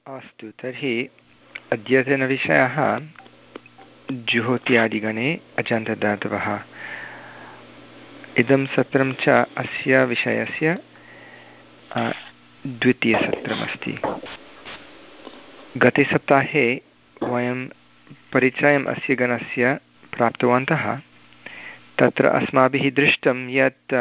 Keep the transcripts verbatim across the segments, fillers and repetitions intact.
अस्तु, तर्हि अद्यतनविषयः जुहोत्यादिगणे अजन्तदातवः। इदं सत्रं च अस्य विषयस्य द्वितीयसत्रमस्ति। गते सप्ताहे वयं परिचयम् अस्य गणस्य प्राप्तवन्तः। तत्र अस्माभिः दृष्टं यत्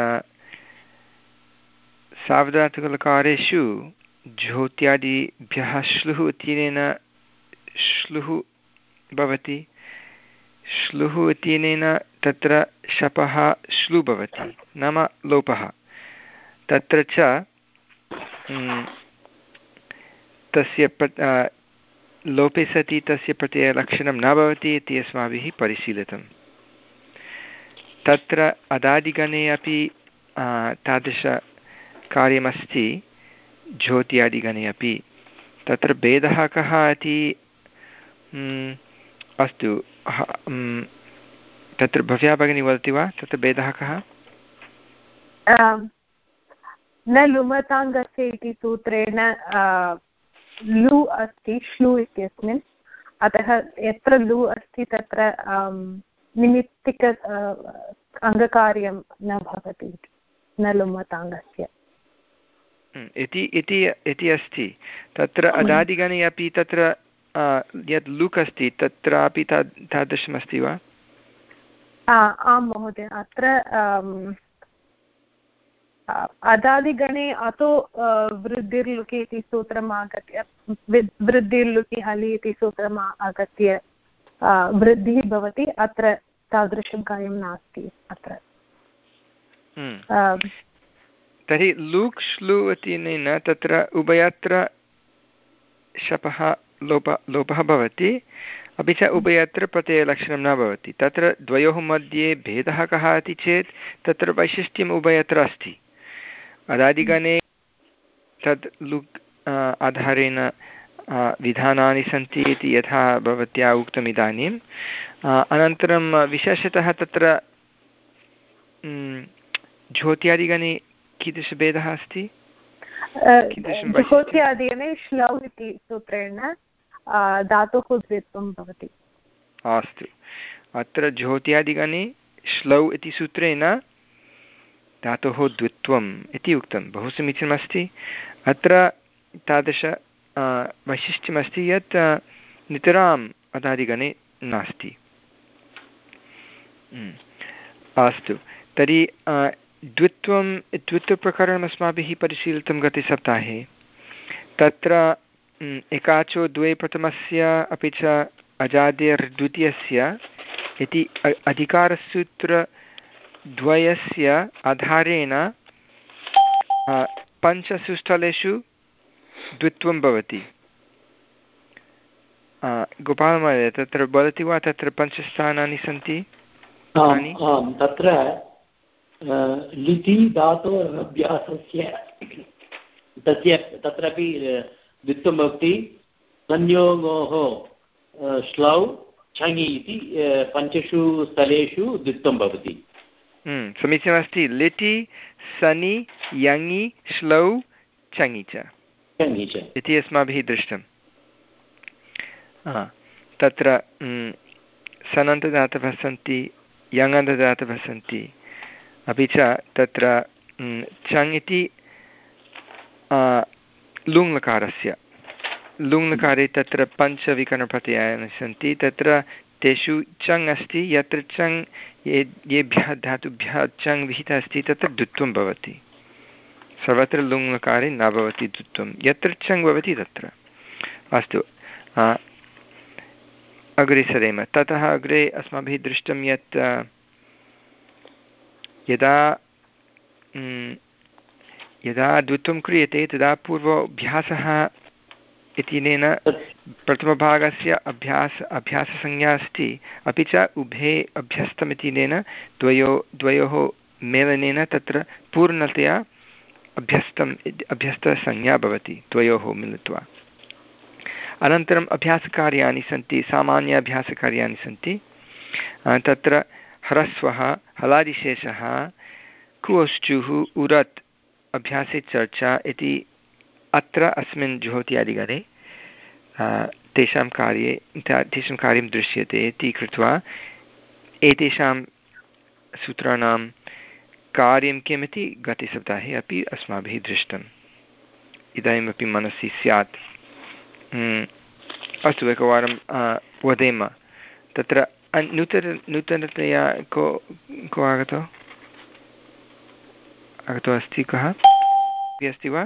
सार्वधातुकलकारेषु ज्योत्यादिभ्यः श्लुः इत्यनेन श्लुः भवति। श्लुः इत्यनेन तत्र शपः श्लु भवति, नाम लोपः। तत्र च तस्य लोपे सति तस्य प्रत्ययलक्षणं न भवति इति अस्माभिः परिशीलितं। तत्र अदादिगणे अपि तादृशकार्यमस्ति, ज्योत्यादिगणे अपि। तत्र भेदः कः इति अस्तु, तत्र भव्या भगिनी वदति वा, तत्र भेदः कः? न लुमताङ्गस्य इति सूत्रेण लु अस्ति श्लु इत्यस्मिन्, अतः यत्र लु अस्ति तत्र निमित्तिक अङ्गकार्यं न भवति, न लुमताङ्गस्य इति इति अस्ति। तत्र अदादिगणे अपि तत्र यत् लुक् अस्ति तत्रापि ता तादृशमस्ति वा? आं महोदय, अत्र अदादिगणे अतो वृद्धिर्लुकि इति सूत्रम् आगत्य, वृद्धिर्लुकि हलि इति सूत्रम् आगत्य वृद्धिः भवति। अत्र तादृशं कार्यं नास्ति अत्र। तर्हि लुक् श्लु इत्यनेन तत्र उभयत्र शपः लोप लोपः भवति, अपि च उभयत्र प्रत्ययलक्षणं न भवति। तत्र द्वयोः मध्ये भेदः कः इति चेत् तत्र वैशिष्ट्यम् उभयत्र अस्ति। अदादिगणे तद् लुक् आधारेण विधानानि सन्ति इति यथा भवत्या उक्तम् इदानीम्। अनन्तरं विशेषतः तत्र ज्योत्यादिगणे कीदृशभेदः अस्ति? ज्योत्यादिगणे श्लौ इति सूत्रेण धातोः द्वित्वं भवति। अस्तु, अत्र ज्योत्यादिगणे श्लौ इति सूत्रेण धातोः द्वित्वम् इति उक्तं। बहु समीचीनमस्ति। अत्र तादृश वैशिष्ट्यमस्ति यत् नितराम् अदादिगणे नास्ति। अस्तु, तर्हि द्वित्वं द्वित्वप्रकरणम् अस्माभिः परिशीलितं गते सप्ताहे। तत्र एकाचो द्वे प्रथमस्य अपि च अजादेर्द्वितीयस्य इति अधिकारसूत्रद्वयस्य आधारेण पञ्चसु स्थलेषु द्वित्वं भवति। गोपालमहोदय, तत्र वदति वा, तत्र पञ्चस्थानानि सन्ति? तत्र लिटि धातोरभ्यासस्य तस्य तत्रापि द्वित्वं भवति। संयोगोः श्लौ छङि इति पञ्चषु स्थलेषु द्वित्वं भवति। समीचीनमस्ति। लिटि सनि यङि श्लौ छङि च इति अस्माभिः दृष्टं। तत्र सनन्तदातवः सन्ति, यङन्तदातवः सन्ति, अपि च तत्र चङ् इति लुङ्लकारस्य लुङ्लकारे तत्र पञ्चविकरणप्रत्ययानि सन्ति। तत्र तेषु चङ् अस्ति, यत्र चङ् ये येभ्यः धातुभ्यः चङ् विहितः अस्ति तत्र द्वित्वं भवति। सर्वत्र लुङ्लकारे न भवति द्वित्वं, यत्र चङ् भवति तत्र। अस्तु, अग्रे सरेम। ततः अग्रे अस्माभिः दृष्टं यत् यदा यदा द्वित्वं क्रियते तदा पूर्वाभ्यासः इत्यनेन प्रथमभागस्य अभ्यास अभ्याससंज्ञा अस्ति, अपि च उभे अभ्यस्तम् इत्यनेन द्वयो द्वयोः मेलनेन तत्र पूर्णतया अभ्यस्तम् अभ्यस्तसंज्ञा भवति द्वयोः मिलित्वा। अनन्तरम् अभ्यासकार्याणि सन्ति, सामान्य अभ्यासकार्याणि सन्ति। तत्र ह्रस्वः, हलादिशेषः, कुओश्चुः, उरत् अभ्यासे चर्चा इति अत्र अस्मिन् जुहोत्यादिगणे तेषां कार्ये तेषां कार्यं दृश्यते इति कृत्वा एतेषां सूत्राणां कार्यं किमिति गतसप्ताहे अपि अस्माभिः दृष्टम् इदानीमपि मनसि स्यात्। अस्तु एकवारं वदेम तत्र नूतन नूतनतया को को आगतो आगतो अस्ति कः अस्ति वा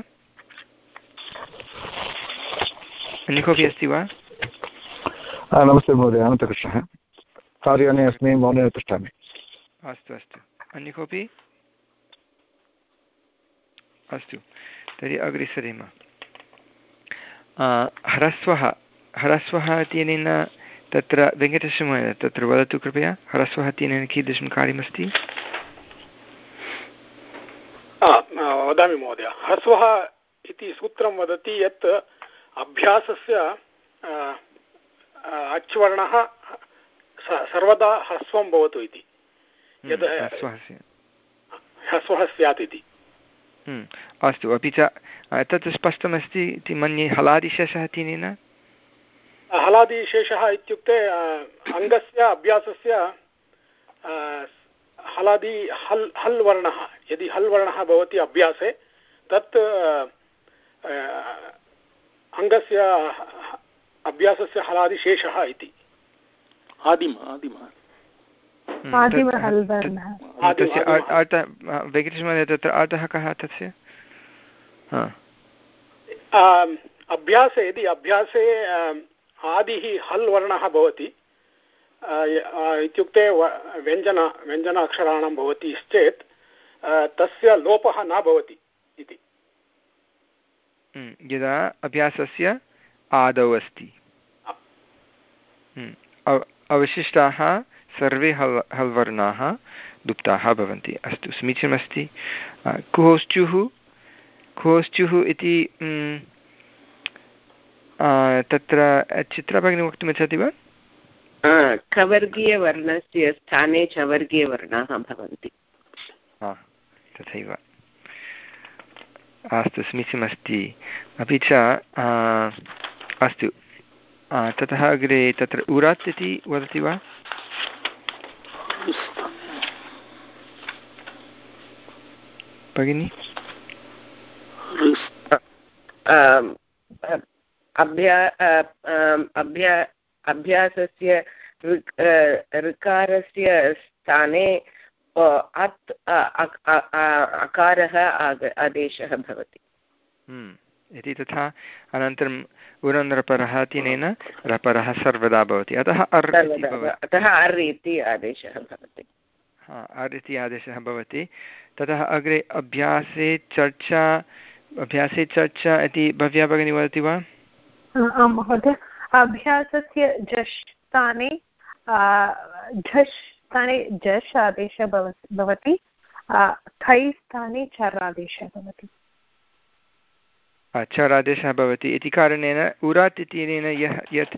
अन्य कोऽपि अस्ति वा? नमस्ते महोदय, अनन्तकृष्णः, कार्याने अस्मि, मौनेन तिष्ठामि। अस्तु अस्तु, अन्य कोऽपि? अस्तु तर्हि अग्रे सरेम। ह्रस्वः ह्रस्वः इत्यनेन तत्र वेङ्कटेशमहोदय तत्र वदतु कृपया, ह्रस्वः इत्यनेन कीदृशं कार्यमस्ति? वदामि महोदय। ह्रस्वः इति सूत्रं वदति यत् अभ्यासस्य अच्वर्णः सर्वदा ह्रस्वं भवतु इति, यद् ह्रस्वः स्यात् इति। अस्तु, अपि च तत् स्पष्टमस्ति इति मन्ये। हलादिशेषः इत्यनेन? हलादिशेषः इत्युक्ते अङ्गस्य अभ्यासस्य हलादि हल् हल् वर्णः, यदि हल् वर्णः भवति अभ्यासे तत् अङ्गस्य अभ्यासस्य हलादिशेषः इति। आदिम आदिम वेङ्कटेशमहोदय तत्र अर्थः कः तस्य? अभ्यासे यदि अभ्यासे आदिः हल् वर्णः भवति इत्युक्ते व्यञ्जन व्यञ्जन अक्षराणां भवति चेत् तस्य लोपः न भवति इति। यदा अभ्यासस्य आदौ अस्ति अवशिष्टाः सर्वे हल् हल् वर्णाः लुप्ताः भवन्ति। अस्तु, समीचीनमस्ति। कुहोश्चुः कुहोश्चुः इति तत्र चित्रभगिनी वक्तुमिच्छति वा? कवर्गीयवर्णस्य स्थाने चवर्गीयवर्णाः भवन्ति। तथैव। अस्तु, समीचीनमस्ति। अपि च अस्तु, ततः अग्रे तत्र उरात् इति वदति वा? भगिनि अभ्यासस्य ऋकारस्य स्थाने अत् अकारः आदेशः भवति इति तथा। अनन्तरम् उरन्-रपरः इत्यनेन रपरः सर्वदा भवति, अतः अर् अतः अर् इति आदेशः भवति। हा, अर् इति आदेशः भवति। ततः अग्रे अभ्यासे चर्चा अभ्यासे चर्चा इति भव्या भगिनी वदति वा? आं महोदय। अभ्यासस्य झष् स्थाने झष् स्थाने झष् आदेशः भवति, खै स्थाने चर् आदेशः भवति। चर् आदेशः भवति इति कारणेन उरात् इत्यनेन यः यत्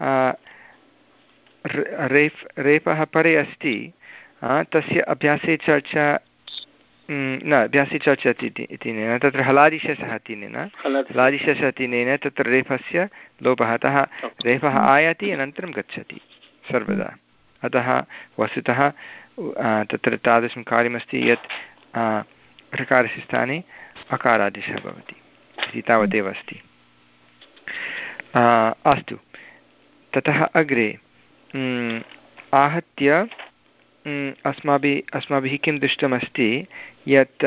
रेफ् रेफः परे अस्ति तस्य अभ्यासे चर्चा न अभ्यासे चर्चा इत्यनेन तत्र हलादिशेषः इत्यनेन हलादिशेषः इत्यनेन तत्र रेफस्य लोपः, अतः रेफः आयाति अनन्तरं गच्छति सर्वदा। अतः वस्तुतः तत्र तादृशं कार्यमस्ति यत् ऋकारस्य स्थाने अकारादेशः भवति इति तावदेव अस्ति। अस्तु, ततः अग्रे आहत्य अस्माभिः अस्माभिः किं दृष्टमस्ति यत्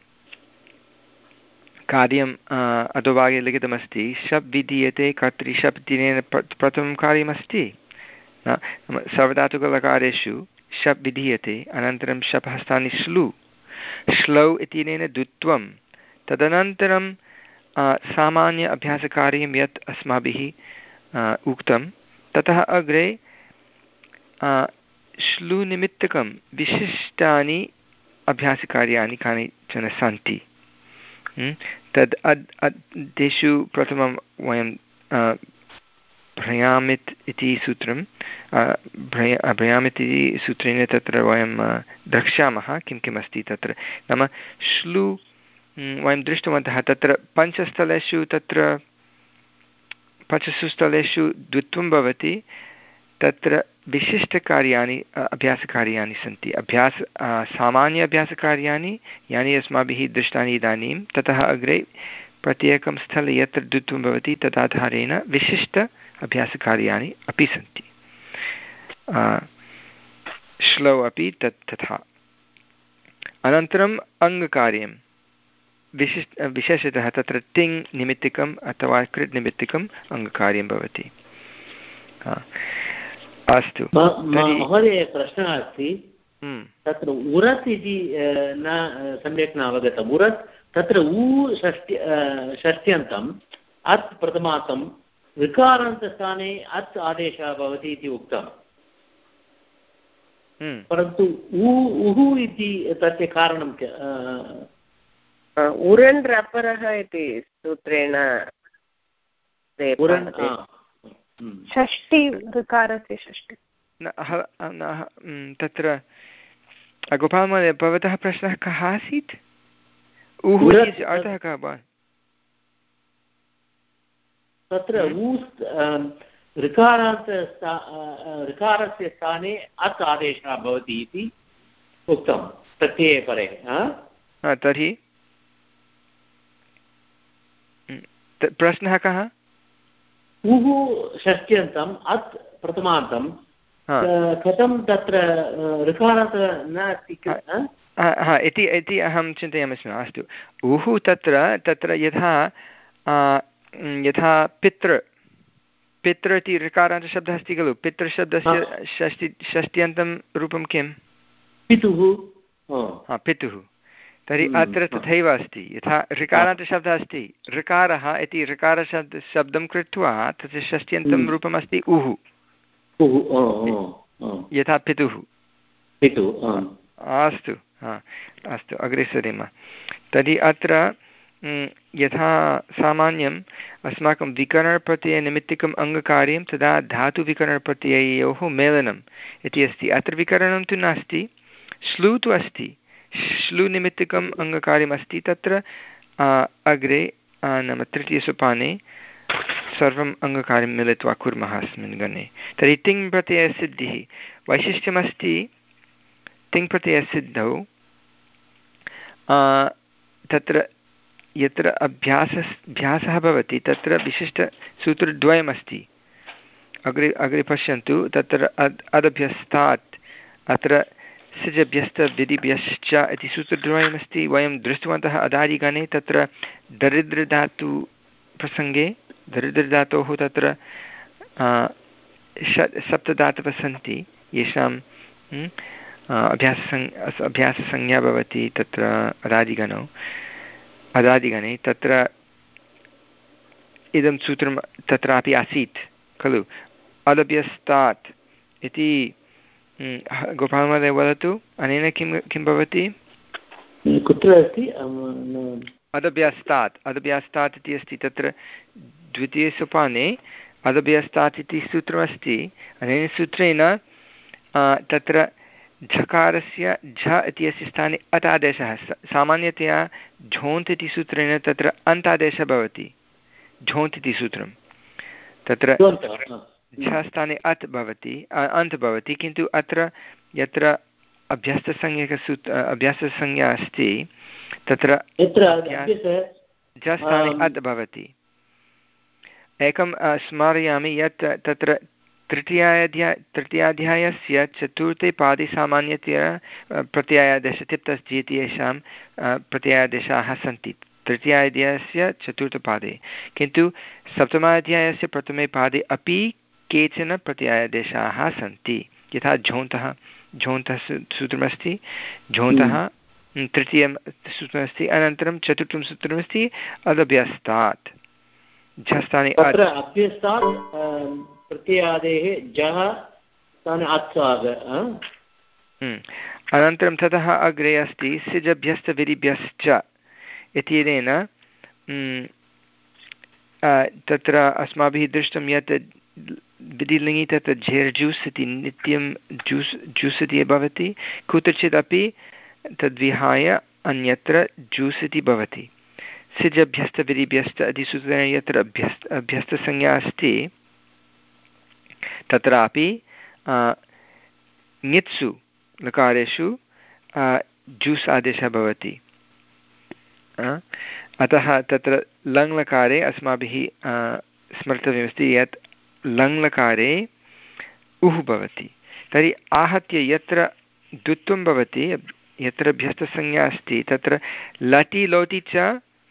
कार्यम् अधोभागे लिखितमस्ति शप् विधीयते कर्तरि शप् इत्यनेन प्रथमं कार्यमस्ति। सर्वधातुकलकारेषु शप् विधीयते, अनन्तरं शपः स्थाने श्लू, श्लौ इत्यनेन द्वित्वं, तदनन्तरं सामान्य अभ्यासकार्यं यत् अस्माभिः उक्तं। ततः अग्रे श्लूनिमित्तकं विशिष्टानि अभ्यासकार्याणि कानिचन सन्ति। तद् अद् तेषु प्रथमं वयं भ्रयामित् इति सूत्रं भ्रय भ्रयामित् इति सूत्रेण तत्र वयं द्रक्ष्यामः किं किम् अस्ति तत्र। नाम श्लू वयं दृष्टवन्तः तत्र पञ्चस्थलेषु तत्र पञ्चसु स्थलेषु द्वित्वं भवति तत्र विशिष्टकार्याणि अभ्यासकार्याणि सन्ति अभ्यास सामान्य अभ्यासकार्याणि यानि अस्माभिः दृष्टानि इदानीं ततः अग्रे प्रत्येकं स्थले यत्र द्वित्वं भवति तदाधारेण विशिष्ट अभ्यासकार्याणि अपि सन्ति श्लौ अपि तत् तथा अनन्तरम् अङ्गकार्यं विशिष्ट विशेषतः तत्र तिङ् निमित्तिकम् अथवा कृत् निमित्तिकम् अङ्गकार्यं भवति अस्तु महोदय प्रश्नः अस्ति तत्र उरत् इति न सम्यक् न अवगतम् उरत् तत्र ऊ षष्टि षष्ट्यन्तम् अत् प्रथमान्तं ऋकारान्तस्थाने अत् आदेशः भवति इति उक्तम् परन्तु उ उः इति तस्य कारणं उरन् रपरः इति सूत्रेण षष्टि ऋकारस्य षष्टि तत्र गोपालमहोदय भवतः प्रश्नः कः आसीत् उः अर्थः कः वा तत्र ऊ ऋकारान्त ऋकारस्य स्थाने अत् आदेशः भवति इति उक्तं प्रत्यये परे तर्हि प्रश्नः कः उः षष्ट्यन्तम् अत् प्रथमान्तं कथं तत्र ऋकारान्त न अस्ति इति इति अहं चिन्तयामि स्म अस्तु उः तत्र तत्र यथा यथा पितृ पितृ इति ऋकारान्तशब्दः अस्ति खलु पितृशब्दस्य षष्टि षष्ट्यन्तं रूपं किं पितुः पितुः तर्हि अत्र तथैव अस्ति यथा ऋकारान्तशब्दः अस्ति ऋकारः इति ऋकारशब्द शब्दं कृत्वा तस्य षष्ट्यन्तं रूपम् अस्ति उः यथा पितुः पितुः अस्तु अस्तु अग्रे सरेम तर्हि अत्र यथा सामान्यम् अस्माकं विकरणप्रत्ययनिमित्तिकम् अङ्गकार्यं तदा धातुविकरणप्रत्यययोः मेलनम् इति अस्ति अत्र विकरणं तु नास्ति श्लू तु अस्ति श्लूनिमित्तिकम् अङ्गकार्यमस्ति तत्र अग्रे नाम तृतीयसोपाने सर्वम् अङ्गकार्यं मिलित्वा कुर्मः अस्मिन् गणे तर्हि तिङ् प्रत्ययसिद्धिः वैशिष्ट्यमस्ति तिङ् प्रत्ययसिद्धौ तत्र यत्र अभ्यासः अभ्यासः भवति तत्र विशिष्टसूत्रद्वयमस्ति अग्रे अग्रे पश्यन्तु तत्र अद् अदभ्यस्तात् अत्र सिजभ्यस्तविधिभ्यश्च इति सूत्रद्वयमस्ति वयं दृष्टवन्तः अदादिगणे तत्र दरिद्रधातु प्रसङ्गे दरिद्रधातोः तत्र षट् सप्तधातवः सन्ति येषां अभ्याससंज्ञा अभ्याससंज्ञा भवति तत्र अदादिगणौ अदादिगणे तत्र इदं सूत्रं तत्रापि आसीत् खलु अदभ्यस्तात् इति गोपालमहोदय वदतु अनेन किं किं भवति कुत्र अस्ति अदभ्यस्तात् अदभ्यस्तात् इति अस्ति तत्र द्वितीयसोपाने अदभ्यस्तात् इति सूत्रमस्ति अनेन सूत्रेण तत्र झकारस्य झ इत्यस्य स्थाने अतादेशः सामान्यतया झोन्त् इति सूत्रेण तत्र अन्तादेशः भवति झोन्त् इति सूत्रं तत्र झ स्थाने अत् भवति अन्त् भवति किन्तु अत्र यत्र अभ्यस्तसंज्ञकसूत्र अभ्याससंज्ञा अस्ति तत्र झ स्थाने अत् भवति एकं स्मारयामि यत् तत्र तृतीयाध्याय तृतीयाध्यायस्य चतुर्थे पादे सामान्यतया प्रत्ययादेशः तिप्तस्ति इति येषां प्रत्ययादेशाः सन्ति तृतीयाध्यायस्य चतुर्थपादे किन्तु सप्तमाध्यायस्य प्रथमे पादे अपि केचन प्रत्ययादेशाः सन्ति यथा झोन्तः झोन्तः सूत्रमस्ति झोन्तः तृतीयं सूत्रमस्ति अनन्तरं चतुर्थं सूत्रमस्ति अदभ्यस्तात् झस्थाने प्रत्ययादेः जः अत्साग अनन्तरं ततः अग्रे अस्ति सिजभ्यस्तविधिभ्यश्च इत्यनेन तत्र अस्माभिः दृष्टं यत् विधिलिङ्गि तत्र झेर् जूस् इति नित्यं जूस् जूस् इति भवति कुत्रचिदपि तद्विहाय अन्यत्र जूस् इति भवति सिज् अभ्यस्तविधिभ्यस्त अधिसूत्रेण यत्र अभ्यस्त अभ्यस्तसंज्ञा अस्ति तत्रापि ङित्सु लकारेषु जूस् आदेशः भवति। अतः तत्र लङ्लकारे अस्माभिः स्मर्तव्यमस्ति यत् लङ्लकारे उः भवति। तर्हि आहत्य यत्र द्वित्वं भवति, यत्र अभ्यस्तसंज्ञा अस्ति तत्र लटि लोटि च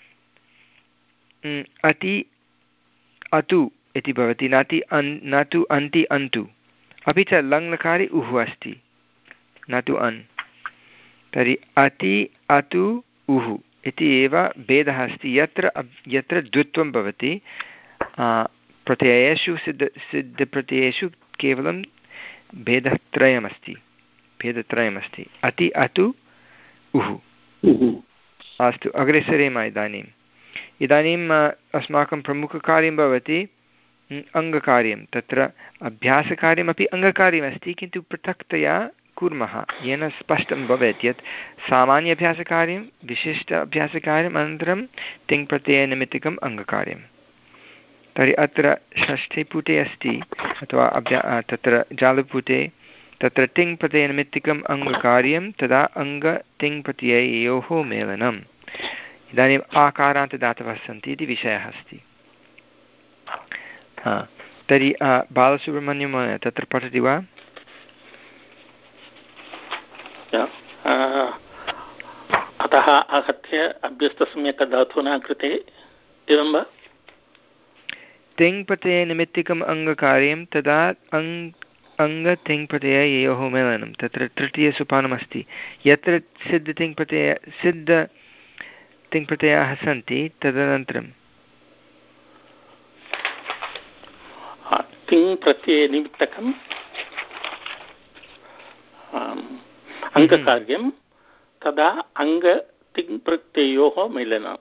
अति अतु इति भवति, नाति अन् न तु अन्ति अन्तु। अपि च लङ्लकारे उः अस्ति, न तु अन्। तर्हि अति अतु उः इति एव भेदः अस्ति। यत्र यत्र द्वित्वं भवति प्रत्ययेषु सिद्ध सिद्धप्रत्ययेषु केवलं भेदत्रयमस्ति भेदत्रयमस्ति अति अतु उः। अस्तु, अग्रे सरेम। इदानीम् इदानीम् अस्माकं प्रमुखकार्यं भवति अङ्गकार्यं। तत्र अभ्यासकार्यमपि अङ्गकार्यमस्ति, किन्तु पृथक्तया कुर्मः, येन स्पष्टं भवेत् यत् सामान्य अभ्यासकार्यं, विशिष्ट अभ्यासकार्यम्, अनन्तरं तिङ्प्रत्ययनिमित्तकम् अङ्गकार्यं। तर्हि अत्र षष्ठे पुटे अस्ति, अथवा अभ्या तत्र जालपुटे, तत्र तिङ्प्रत्ययनिमित्तकम् अङ्गकार्यं तदा अङ्गतिङ्प्रत्यययोः मेलनम्। इदानीम् आकारान्तदातवः सन्ति इति विषयः अस्ति। हा, तर्हि बालसुब्रह्मण्यं महोदय तत्र पठति वा? अतः आहत्य अभ्यस्तसंज्ञकधातूनां कृते एवं वा? तिङ्प्रत्ययनिमित्तिकम् अङ्गकार्यं तदा अङ् अङ्गतिङ्प्रत्यययोः मेलनं। तत्र तृतीयसोपानमस्ति। यत्र सिद्धतिङ्प्रत्यय सिद्धतिङ्प्रत्ययाः सन्ति तदनन्तरं तिङ्प्रत्ययनिमित्तकम् अङ्गकार्यं तदा अङ्गतिङ्प्रत्ययोः मेलनम्।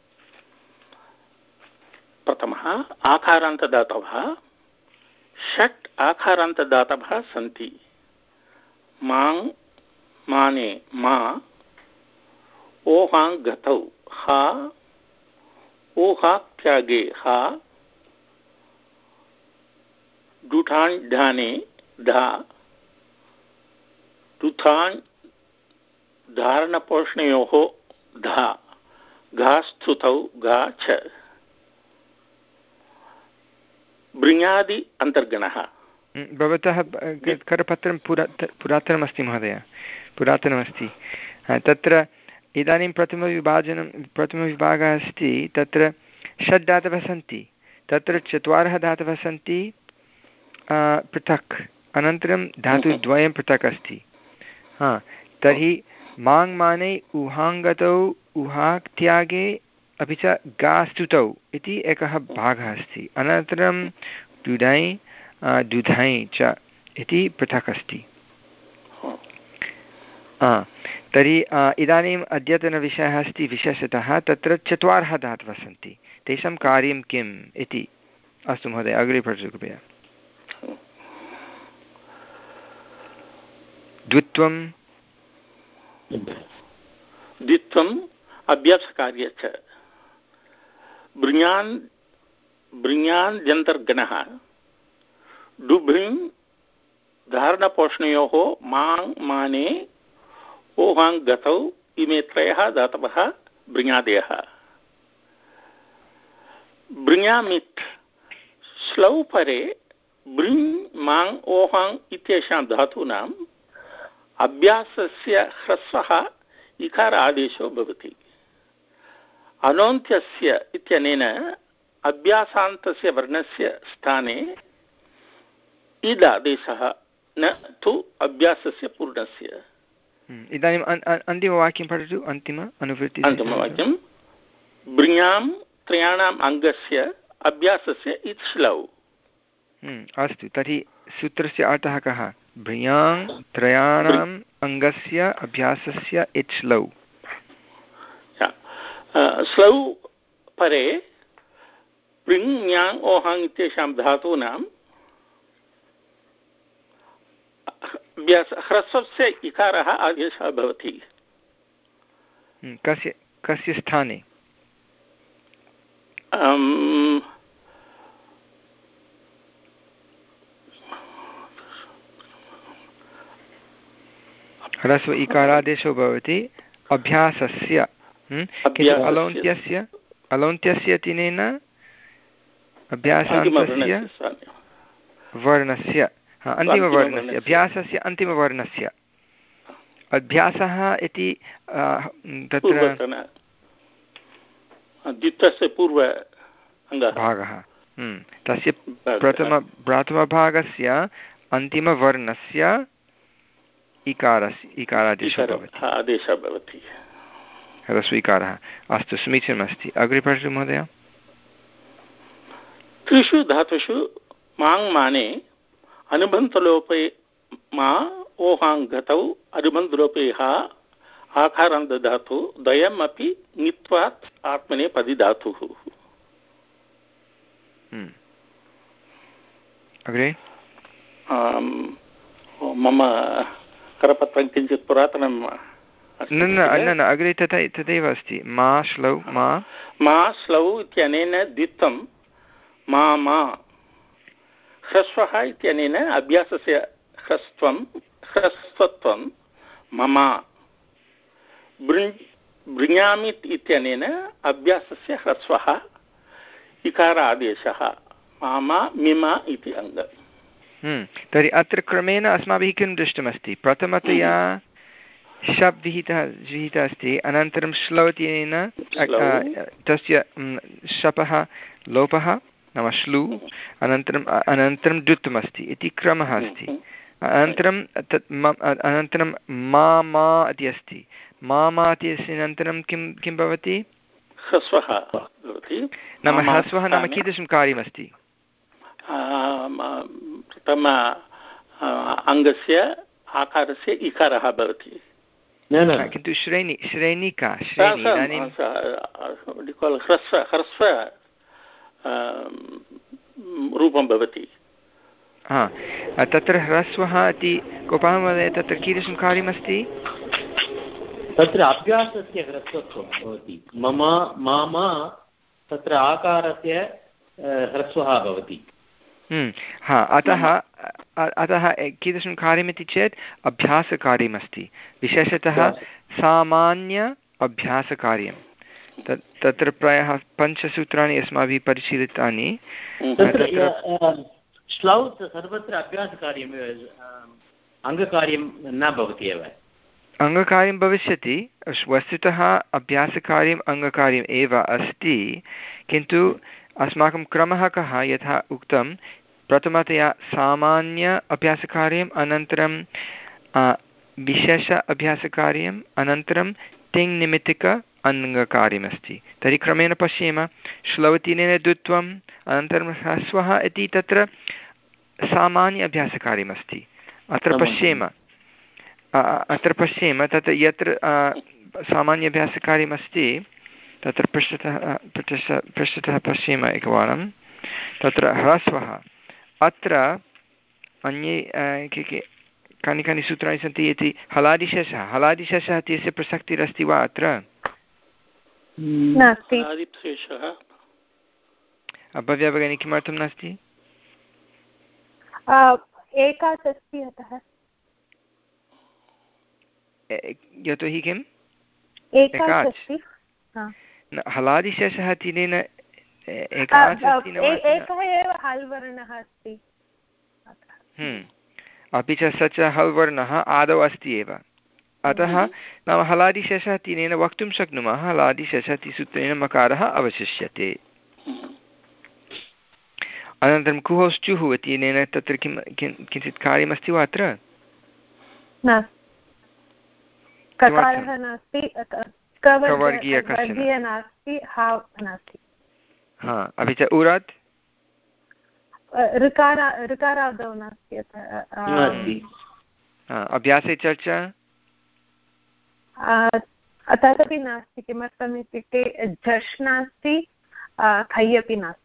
प्रथमः आकारान्तदातवः। षट् आकारान्तदातवः सन्ति। मां माने मा, ओहां गतौ हा, ओहात्यागे हा, दुठान् ढाने धा, दुथान् धारणपोषणयोः धा, घास्तुतौ घा च। बृङादि अन्तर्गणः। भवतः करपत्रं पुरा पुरातनमस्ति महोदय, पुरातनमस्ति। तत्र इदानीं प्रथमविभाजनं प्रथमविभागः अस्ति। तत्र षड् धातवः सन्ति, तत्र चत्वारः धातवः सन्ति पृथक्, अनन्तरं धातुद्वयं पृथक् अस्ति। हा, तर्हि माङ् माने उहाङ्गतौ उहात्यागे अपि च गास्तुतौ इति एकः भागः अस्ति। अनन्तरं दुधै दुधै च इति पृथक् अस्ति। तर्हि इदानीम् अद्यतनविषयः अस्ति विशेषतः तत्र चत्वारः धातवः सन्ति, तेषां कार्यं किम् इति। अस्तु महोदय, अग्रे पठतु कृपया। द्वित्वं द्वित्वम् अभ्यासकार्य च। बृञान् बृञान्यन्तर्गणः डुभृङ् धारणपोषणयोः माङ् माने ओहां गतौ इमे त्रयः धातवः बृङादयः। बृङामित् श्लौ परे बृङ् माङ् ओहां इत्येषां धातूनाम् अभ्यासस्य ह्रस्वः इकार आदेशो भवति। अनोन्त्यस्य इत्यनेन अभ्यासान्तस्य वर्णस्य स्थाने इद् आदेशः, न तु अभ्यासस्य पूर्णस्य। इदानीम् अन्तिमवाक्यं पठतु। अन्तिम अनुवृत्ति अन्तिमवाक्यं बृङां त्रयाणाम् अङ्गस्य अभ्यासस्य इत् श्लौ। अस्तु, तर्हि सूत्रस्य अर्थः कः? बृङां त्रयाणाम् अङ्गस्य अभ्यासस्य इत् श्लौ। श्लौ परे बृङ् ञाङ् ओहाङ् इत्येषां धातूनाम् अभ्यास ह्रस्वस्य इकारः आदेशः भवति। कस्य कस्य स्थाने? ह्रस्व इकारादेशो भवति अभ्यासस्य, किन्तु अलौन्त्यस्य अलौन्त्यस्य तिनेन अभ्यासान्तस्य वर्णस्य अन्तिमवर्णस्य अभ्यासस्य अन्तिमवर्णस्य अभ्यासः इति तत्र द्वित्वस्य पूर्व भागः, तस्य प्रथम प्रथमभागस्य अन्तिमवर्णस्य इकारस्य इकारादेशः भवति, ह्रस्वीकारः। अस्तु, समीचीनमस्ति। अग्रे पठतु महोदय। त्रिषु धातुषु माङ् माने अनुबन्धलोपे मा ओहाङ्गतौ अनुबन्धलोपेः आकारान्त धातु द्वयमपि ङित्वात् आत्मनेपदी धातुः। अग्रे मम करपत्रं किञ्चित् पुरातनं न न न अग्रे तथा तथैव अस्ति। मा श्लौ मा मा श्लौ इत्यनेन द्वित्वं मा मा, ह्रस्वः इत्यनेन अभ्यासस्य ह्रस्वं ह्रस्वत्वं मम, भृञामि इत्यनेन अभ्यासस्य ह्रस्वः इकार आदेशः मम मिम इति अङ्गम्। तर्हि अत्र क्रमेण अस्माभिः किं दृष्टमस्ति? प्रथमतया शप् विहितः विहितः अस्ति, अनन्तरं श्लौ इत्यनेन तस्य शपः लोपः नाम श्लू, अनन्तरम् अनन्तरं द्वित्वमस्ति इति क्रमः अस्ति। अनन्तरं तत् अनन्तरं मा मा इति अस्ति। मा मा इत्यस्य अनन्तरं किं किं भवति? ह्रस्वः भवति। नाम ह्रस्वः नाम कीदृशं कार्यमस्ति? प्रथम अङ्गस्य आकारस्य इकारः भवति, किन्तु श्रेणी श्रेणी का श्रेणी इदानीं ह्रस्व ह्रस्व रूपं भवति। हा, तत्र ह्रस्वः इति कोपः महोदय तत्र कीदृशं कार्यमस्ति? तत्र अभ्यासस्य ह्रस्वत्वं भवति। मम मम तत्र आकारस्य ह्रस्वः भवति। हा, अतः अतः कीदृशं कार्यमिति चेत् अभ्यासकार्यमस्ति, विशेषतः सामान्य अभ्यासकार्यं। तत् तत्र प्रायः पञ्चसूत्राणि अस्माभिः परिशीलितानि। श्लौ सर्वत्र अभ्यासकार्यम्, अङ्गकार्यं न भवति एव। अङ्गकार्यं भविष्यति, वस्तुतः अभ्यासकार्यम् अङ्गकार्यम् एव अस्ति, किन्तु अस्माकं क्रमः कः? यथा उक्तं, प्रथमतया सामान्य अभ्यासकार्यम्, अनन्तरं विशेष अभ्यासकार्यम्, अनन्तरं तिङ् निमित्तिक अङ्गकार्यमस्ति। तर्हि क्रमेण पश्येम। श्लौतिनेन द्वित्वम्, अनन्तरं ह्रस्वः इति तत्र सामान्य अभ्यासकार्यमस्ति। अत्र पश्येम अत्र पश्येम तत्र यत्र सामान्य अभ्यासकार्यमस्ति तत्र पृष्ठतः पृष्ठतः पृष्ठतः पश्येम एकवारं। तत्र ह्रस्वः, अत्र अन्ये के के कानि कानि सूत्राणि सन्ति इति हलादिशेषः हलादिशेषः इत्यस्य प्रसक्तिरस्ति वा अत्र? नास्ति। भव्या भगिनी, किमर्थं नास्ति? एकाच् अस्ति अतः। यतोहि किम्? एकाच् अस्ति। हलादिशेषः तिनेन एकः एव हल् वर्णः अस्ति। अपि च स च हल् वर्णः आदौ अस्ति एव, अतः नाम हलादिशेषः तिनेन वक्तुं शक्नुमः हलादिशेषः इति सूत्रेण मकारः अवशिष्यते। अनन्तरं कुहोश्चुः इत्यनेन तत्र किं किञ्चित् कार्यमस्ति वा अत्र? ककारः नास्ति, कवर्गीयकः नास्ति, हा नास्ति। हा, अपि च उरात् ऋकार ऋकारादौ नास्ति। अभ्यासे चर्चा तदपि नास्ति। किमर्थम् इत्युक्ते झष् नास्ति, खै अपि नास्ति।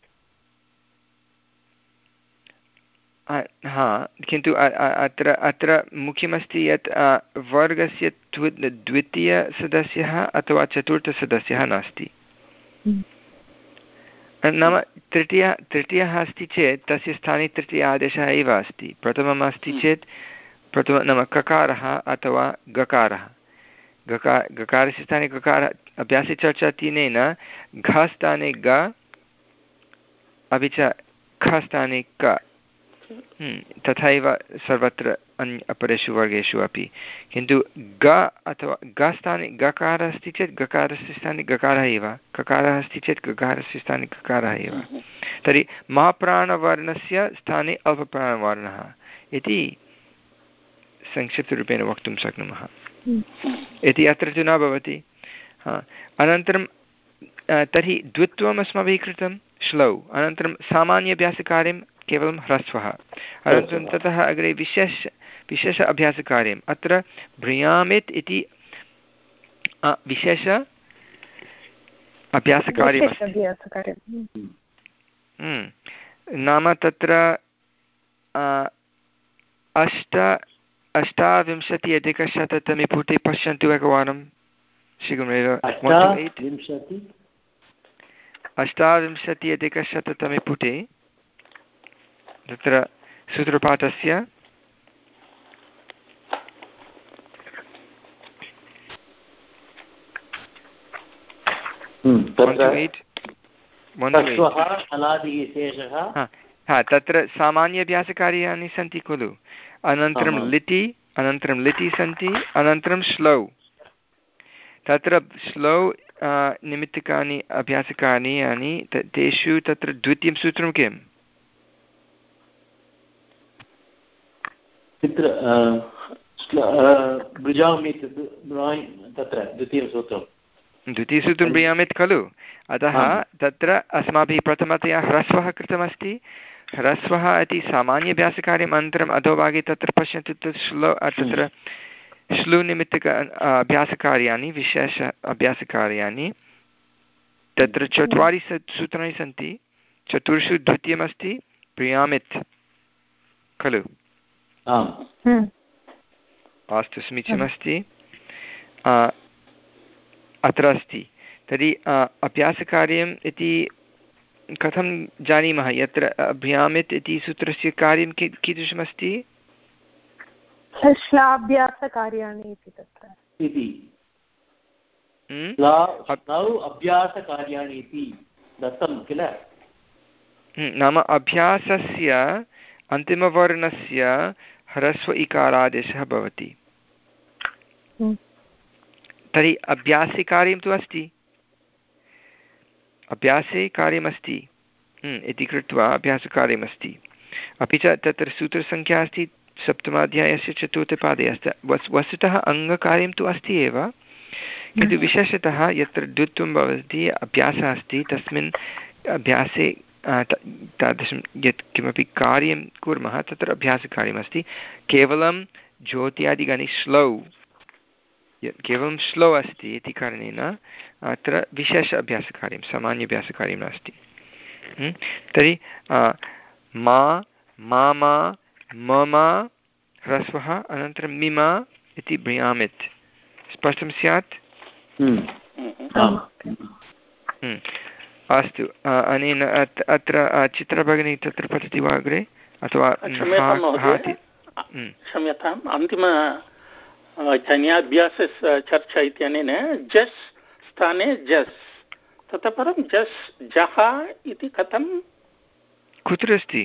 हा, किन्तु अत्र अत्र मुख्यमस्ति यत् वर्गस्य द्वितीयसदस्यः अथवा चतुर्थसदस्यः नास्ति। नाम तृतीयः तृतीयः अस्ति चेत् तस्य स्थाने तृतीय आदेशः एव अस्ति। प्रथमम् अस्ति चेत् प्रथमं नाम ककारः अथवा गकारः, गकार गकारस्य स्थाने गकारः, अभ्यासे चर्चा तेनेन घ स्थाने ग अपि च ख स्थाने क, तथैव सर्वत्र अन्य अपरेषु वर्गेषु अपि। किन्तु ग अथवा ग स्थाने गकारः अस्ति चेत् गकारस्य स्थाने गकारः एव, ककारः अस्ति चेत् गकारस्य स्थाने ककारः एव। तर्हि महाप्राणवर्णस्य स्थाने अल्पप्राणवर्णः इति संक्षिप्तरूपेण वक्तुं शक्नुमः इति अत्र तु न भवति। अनन्तरं तर्हि द्वित्वम् अस्माभिः कृतं श्लौ, अनन्तरं सामान्यअभ्यासकार्यं केवलं ह्रस्वः, अनन्तरं ततः अग्रे विशेष विशेष अभ्यासकार्यम्। अत्र भ्रियामित् इति विशेष अभ्यासकार्यमस्ति। नाम तत्र अष्ट अष्टाविंशति अधिकशततमे पुटे पश्यन्तु एकवारं शीघ्रमेव। अष्टाविंशति अधिकशततमे पुटे तत्र सूत्रपाठस्य तत्र सामान्यअभ्यासकार्याणि सन्ति खलु, अनन्तरं लिटि, अनन्तरं लिटि सन्ति, अनन्तरं श्लौ। तत्र श्लौ निमित्तकानि अभ्यासकार्याणि, तेषु तत्र द्वितीयं सूत्रं किम्? द्वितीयसूत्रं भ्रियामित् खलु, अतः तत्र अस्माभिः प्रथमतया ह्रस्वः कृतमस्ति। ह्रस्वः इति सामान्यअभ्यासकार्यम्, अनन्तरम् अधोभागे तत्र पश्यन्तु तत् श्लो तत्र श्लू निमित्तक अभ्यासकार्याणि, विशेष अभ्यासकार्याणि, तत्र चत्वारि सूत्राणि सन्ति। चतुर्षु द्वितीयमस्ति भ्रियामित् खलु। अस्तु, समीचीनमस्ति। अत्र अस्ति तर्हि अभ्यासकार्यम् इति कथं जानीमः? यत्र अभ्यामित् इति सूत्रस्य कार्यं कि कीदृशमस्ति? श्लाभ्यासकार्याणि इति तत्र इति अभ्यासकार्याणि इति दत्तं किल। नाम अभ्यासस्य अन्तिमवर्णस्य ह्रस्व इकारादेशः भवति। तर्हि अभ्यासे कार्यं तु अस्ति, अभ्यासे कार्यमस्ति इति कृत्वा अभ्यासकार्यमस्ति। अपि च तत्र सूत्रसङ्ख्या अस्ति सप्तमाध्यायस्य चतुर्थपादे अस्ति। वस् वस्तुतः अङ्गकार्यं तु अस्ति एव, किन्तु विशेषतः यत्र द्वित्वं भवति, अभ्यासः अस्ति, तस्मिन् अभ्यासे तादृशं यत् किमपि कार्यं कुर्मः तत्र अभ्यासकार्यमस्ति। केवलं ज्योत्यादिगणे श्लौ यत् केवलं श्लो अस्ति इति कारणेन अत्र विशेष अभ्यासकार्यं, सामान्यअभ्यासकार्यं नास्ति। तर्हि मा मामा मम ह्रस्वः, अनन्तरं मिमा इति भ्रियामित्। स्पष्टं स्यात्? अस्तु, अनेन अत्र चित्रभगिनी तत्र पठति वा अग्रे, अथवा क्षम्यताम्, अन्तिम अभ्यासस्य चर्चा इत्यनेन जस् स्थाने जस्, ततः परं जस् जः इति कथं कुत्र अस्ति?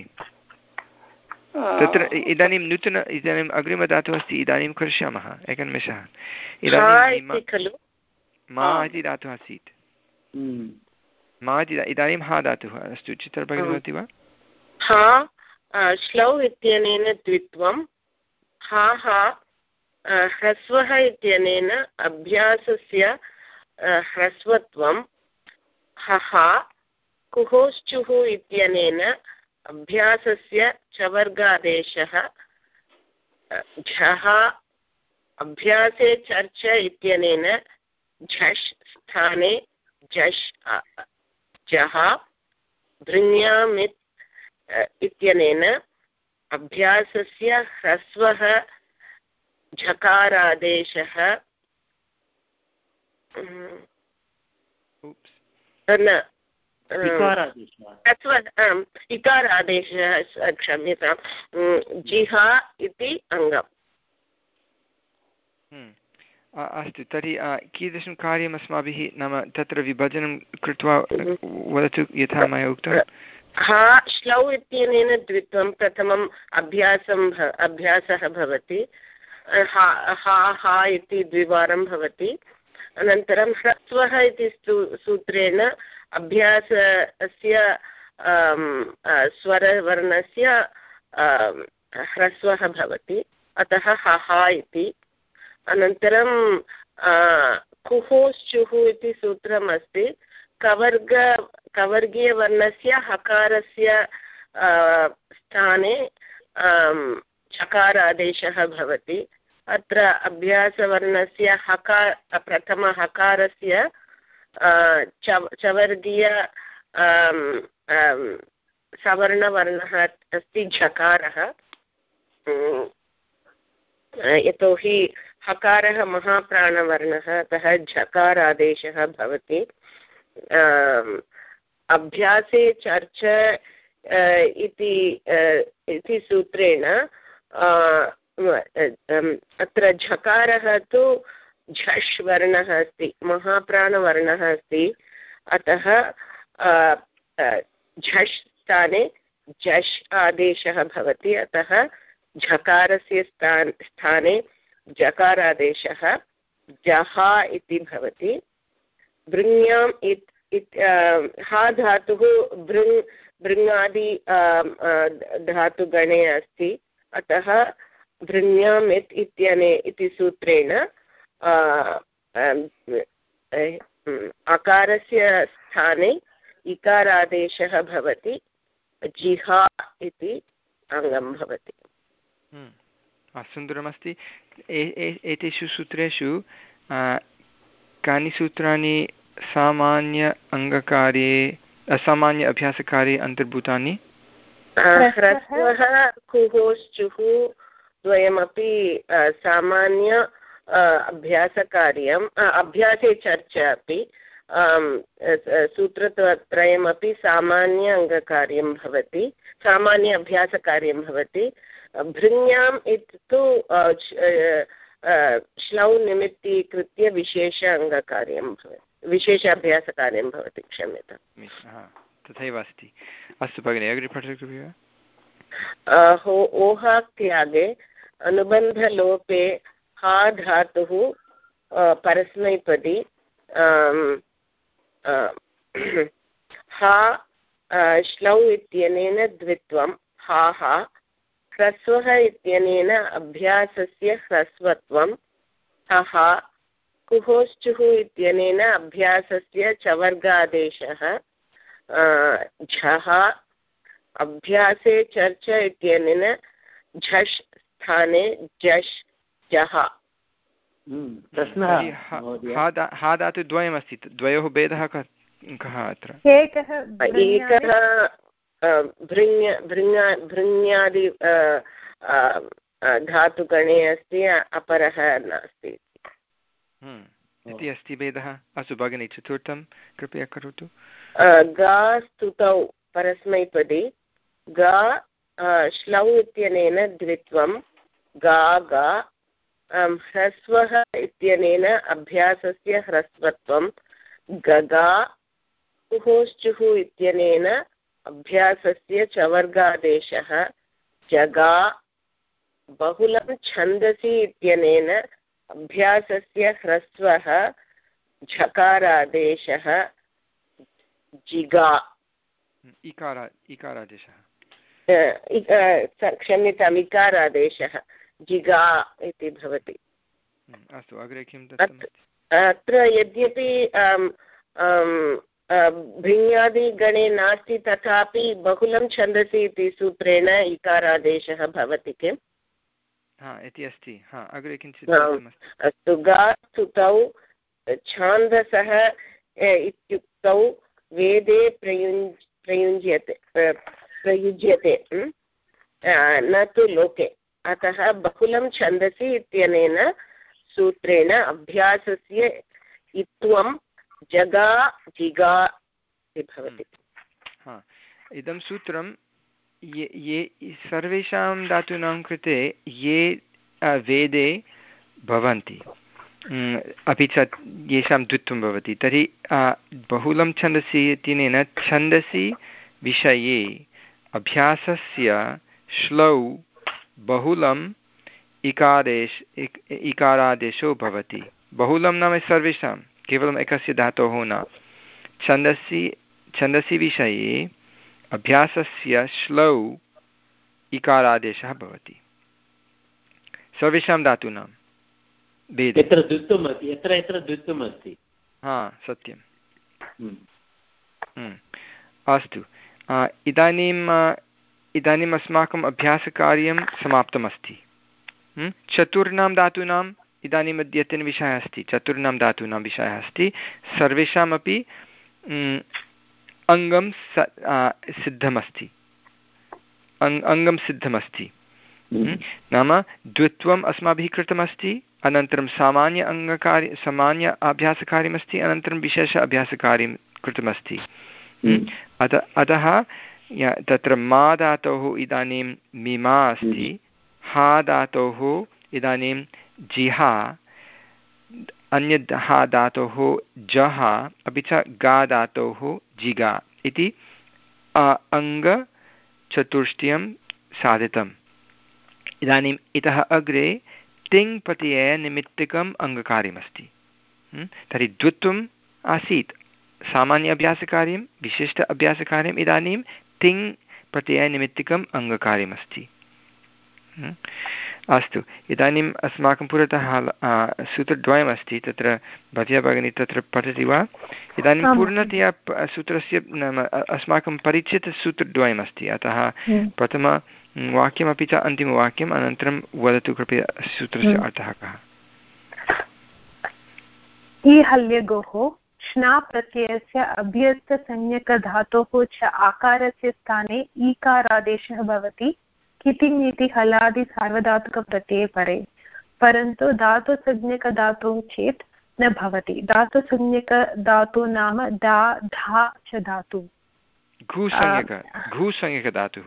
तत्र इदानीं नूतन इदानीम् अग्रिमधातुः अस्ति, इदानीं करिष्यामः एकनिमेषः। इदानीं मा इति धातुः आसीत्, मा इति इदानीं हा धातुः। अस्तु, चित्रभगिनी भवति वा? हा श्लौ इत्यनेन द्वित्वं, हा हा ह्रस्वः इत्यनेन अभ्यासस्य ह्रस्वत्वं, हः कुहोश्चुः इत्यनेन अभ्यासस्य चवर्गादेशः, झः अभ्यासे चर्च इत्यनेन झष् स्थाने झष् जः, भृङ्यामित् इत्यनेन अभ्यासस्य ह्रस्वः झकारादेशः, न इकारादेशः क्षम्यतां जिहा इति अङ्गम्। अस्तु, तर्हि कीदृशं कार्यम् अस्माभिः नाम तत्र विभजनं कृत्वा वदतु यथा मया उक्तं। हा श्लौ इत्यनेन द्वित्वं प्रथमम् अभ्यासं अभ्यासः भवति, हा हा हा इति द्विवारं भवति। अनन्तरं ह्रस्वः इति सूत्रेण अभ्यासस्य स्वरवर्णस्य ह्रस्वः भवति, अतः हा हा इति। अनन्तरं कुहोश्चुः इति सूत्रम् अस्ति, कवर्ग कवर्गीयवर्णस्य हकारस्य स्थाने चकारादेशः भवति। अत्र अभ्यासवर्णस्य हकार प्रथमहकारस्य चवर्गीय सवर्णवर्णः अस्ति झकारः, यतोहि हकारः महाप्राणवर्णः, अतः झकारादेशः भवति। अभ्यासे चर्च इति सूत्रेण अत्र झकारः तु झष् वर्णः अस्ति, महाप्राणवर्णः अस्ति, अतः झष् स्थाने झष् आदेशः भवति, अतः झकारस्य स्थाने जकारादेशः जहा इति भवति। भृङ्याम् इत् हा धातुः भृङ् भृङ्गादि धातुगणे अस्ति, अतः भृङ्यामित् इत्यने इति सूत्रेण अकारस्य स्थाने इकारादेशः भवति, जिहा इति अङ्गं भवति। सुन्दरमस्ति। एतेषु सूत्रेषु कानि सूत्राणि सामान्य अङ्गकार्ये असामान्य अभ्यासकार्ये अन्तर्भूतानि? ह्रस्वः कुहोश्चुः द्वयमपि सामान्य अभ्यासकार्यम् अभ्यासे चर्चा अपि सूत्रत्रयमपि सामान्य अङ्गकार्यं भवति, सामान्य अभ्यासकार्यं भवति। भृङ्याम् इत्तु श्लौ निमित्तीकृत्य विशेष अङ्गकार्यं भवति, विशेष अभ्यासकार्यं भवति, क्षम्यताम्। तथैव अस्ति। अस्तु भगिनि, अग्रे पठतु। ओहात्यागे अनुबन्धलोपे हा धातुः परस्मैपदी हा श्लौ इत्यनेन द्वित्वं हा हा, ह्रस्वः इत्यनेन अभ्यासस्य ह्रस्वत्वं हः, कुहोश्चुः इत्यनेन अभ्यासस्य चवर्गादेशः झः, अभ्यासे चर्च इत्यनेन झष् स्थाने झष् जः। हा धातु द्वयमस्ति, द्वयोः भेदः कः अत्र? एकः भृङ् भृङ् भृङ्यादि धातुगणे अस्ति, अपरः नास्ति इति अस्ति भेदः। अस्तु भगिनि, चतुर्थं कृपया करोतु। गा स्तुतौ परस्मैपदी, गा श्लौ इत्यनेन द्वित्वं गा गा, ह्रस्वः इत्यनेन अभ्यासस्य ह्रस्वत्वं गगा, कुहोश्चुः इत्यनेन अभ्यासस्य चवर्गादेशः जगा, बहुलं छन्दसि इत्यनेन अभ्यासस्य ह्रस्वः झकारादेशः जिगा। इकारा इकारादेशः क्षम्यताम्, इकारादेशः जिगा इति भवति। अस्तु, अग्रे किं दत्तम्? अत्र यद्यपि भृङ्यादिगणे नास्ति, तथापि बहुलं छन्दसि इति सूत्रेण इकारादेशः भवति किम्? इति अस्ति। अग्रे किञ्चित् अस्तु, गा स्तुतौ छान्दसः इत्युक्तौ वेदे प्रयुञ् प्रयुञ्ज्यते प्रयुज्यते न तु लोके, अतः बहुलं छन्दसि इत्यनेन सूत्रेण अभ्यासस्य इत्वं जगा जिगा भवति। हा, इदं सूत्रं ये ये सर्वेषां धातूनां कृते ये वेदे भवन्ति अपि च येषां द्वित्वं भवति तर्हि बहुलं छन्दसि इत्यनेन छन्दसि विषये अभ्यासस्य श्लौ बहुलम् इकारेश इक इकारादेशो भवति। बहुलं नाम सर्वेषां, केवलम् एकस्य धातोः न। छन्दसि छन्दसि विषये अभ्यासस्य श्लौ इकारादेशः भवति सर्वेषां धातूनां वेदे। यत्र द्वित्वम् अस्ति यत्र यत्र द्वित्वम् अस्ति। हा, सत्यम्। अस्तु, इदानीम् इदानीम् अस्माकम् अभ्यासकार्यं समाप्तमस्ति। चतुर्णां धातूनाम् इदानीम् अद्यतनविषयः अस्ति। चतुर्णां धातूनां विषयः अस्ति। सर्वेषामपि अङ्गं सिद्धमस्ति अङ्गं सिद्धमस्ति नाम द्वित्वम् अस्माभिः कृतमस्ति, अनन्तरं सामान्य अङ्गकार्य सामान्य अभ्यासकार्यमस्ति, अनन्तरं विशेष अभ्यासकार्यं कृतमस्ति। अत अतः तत्र मा धातोः इदानीं मिमा अस्ति, हा धातोः इदानीं जिहा, अन्यद् हा धातोः जः, अपि च गा धातोः जिगा इति अङ्गचतुष्टयं साधितम्। इदानीम् इतः अग्रे तिङ् प्रत्ययनिमित्तिकम् अङ्गकार्यमस्ति। तर्हि द्वित्वम् आसीत् सामान्य अभ्यासकार्यं, विशिष्ट अभ्यासकार्यम्, इदानीं तिङ् प्रत्ययनिमित्तिकम् अङ्गकार्यमस्ति। अस्तु, इदानीम् अस्माकं पुरतः सूत्रद्वयमस्ति। तत्र भव्या भगिनी तत्र पठति वा? इदानीं पूर्णतया सूत्रस्य नाम अस्माकं परिचितसूत्रद्वयमस्ति, अतः प्रथमवाक्यमपि च अन्तिमवाक्यम् अनन्तरं वदतु कृपया सूत्रस्य अर्थः कः। ईहल्यगोः श्ना प्रत्ययस्य अभ्यस्तसंज्ञकधातोः च आकारस्य स्थाने ईकारादेशः भवति कितिङ् इति हलादि सार्वधातुकप्रत्यये परे, परन्तु धातुसंज्ञकधातुः चेत् न भवति। धातुसंज्ञकधातु नाम दा धा च धातु। घूसंज्ञकधातुः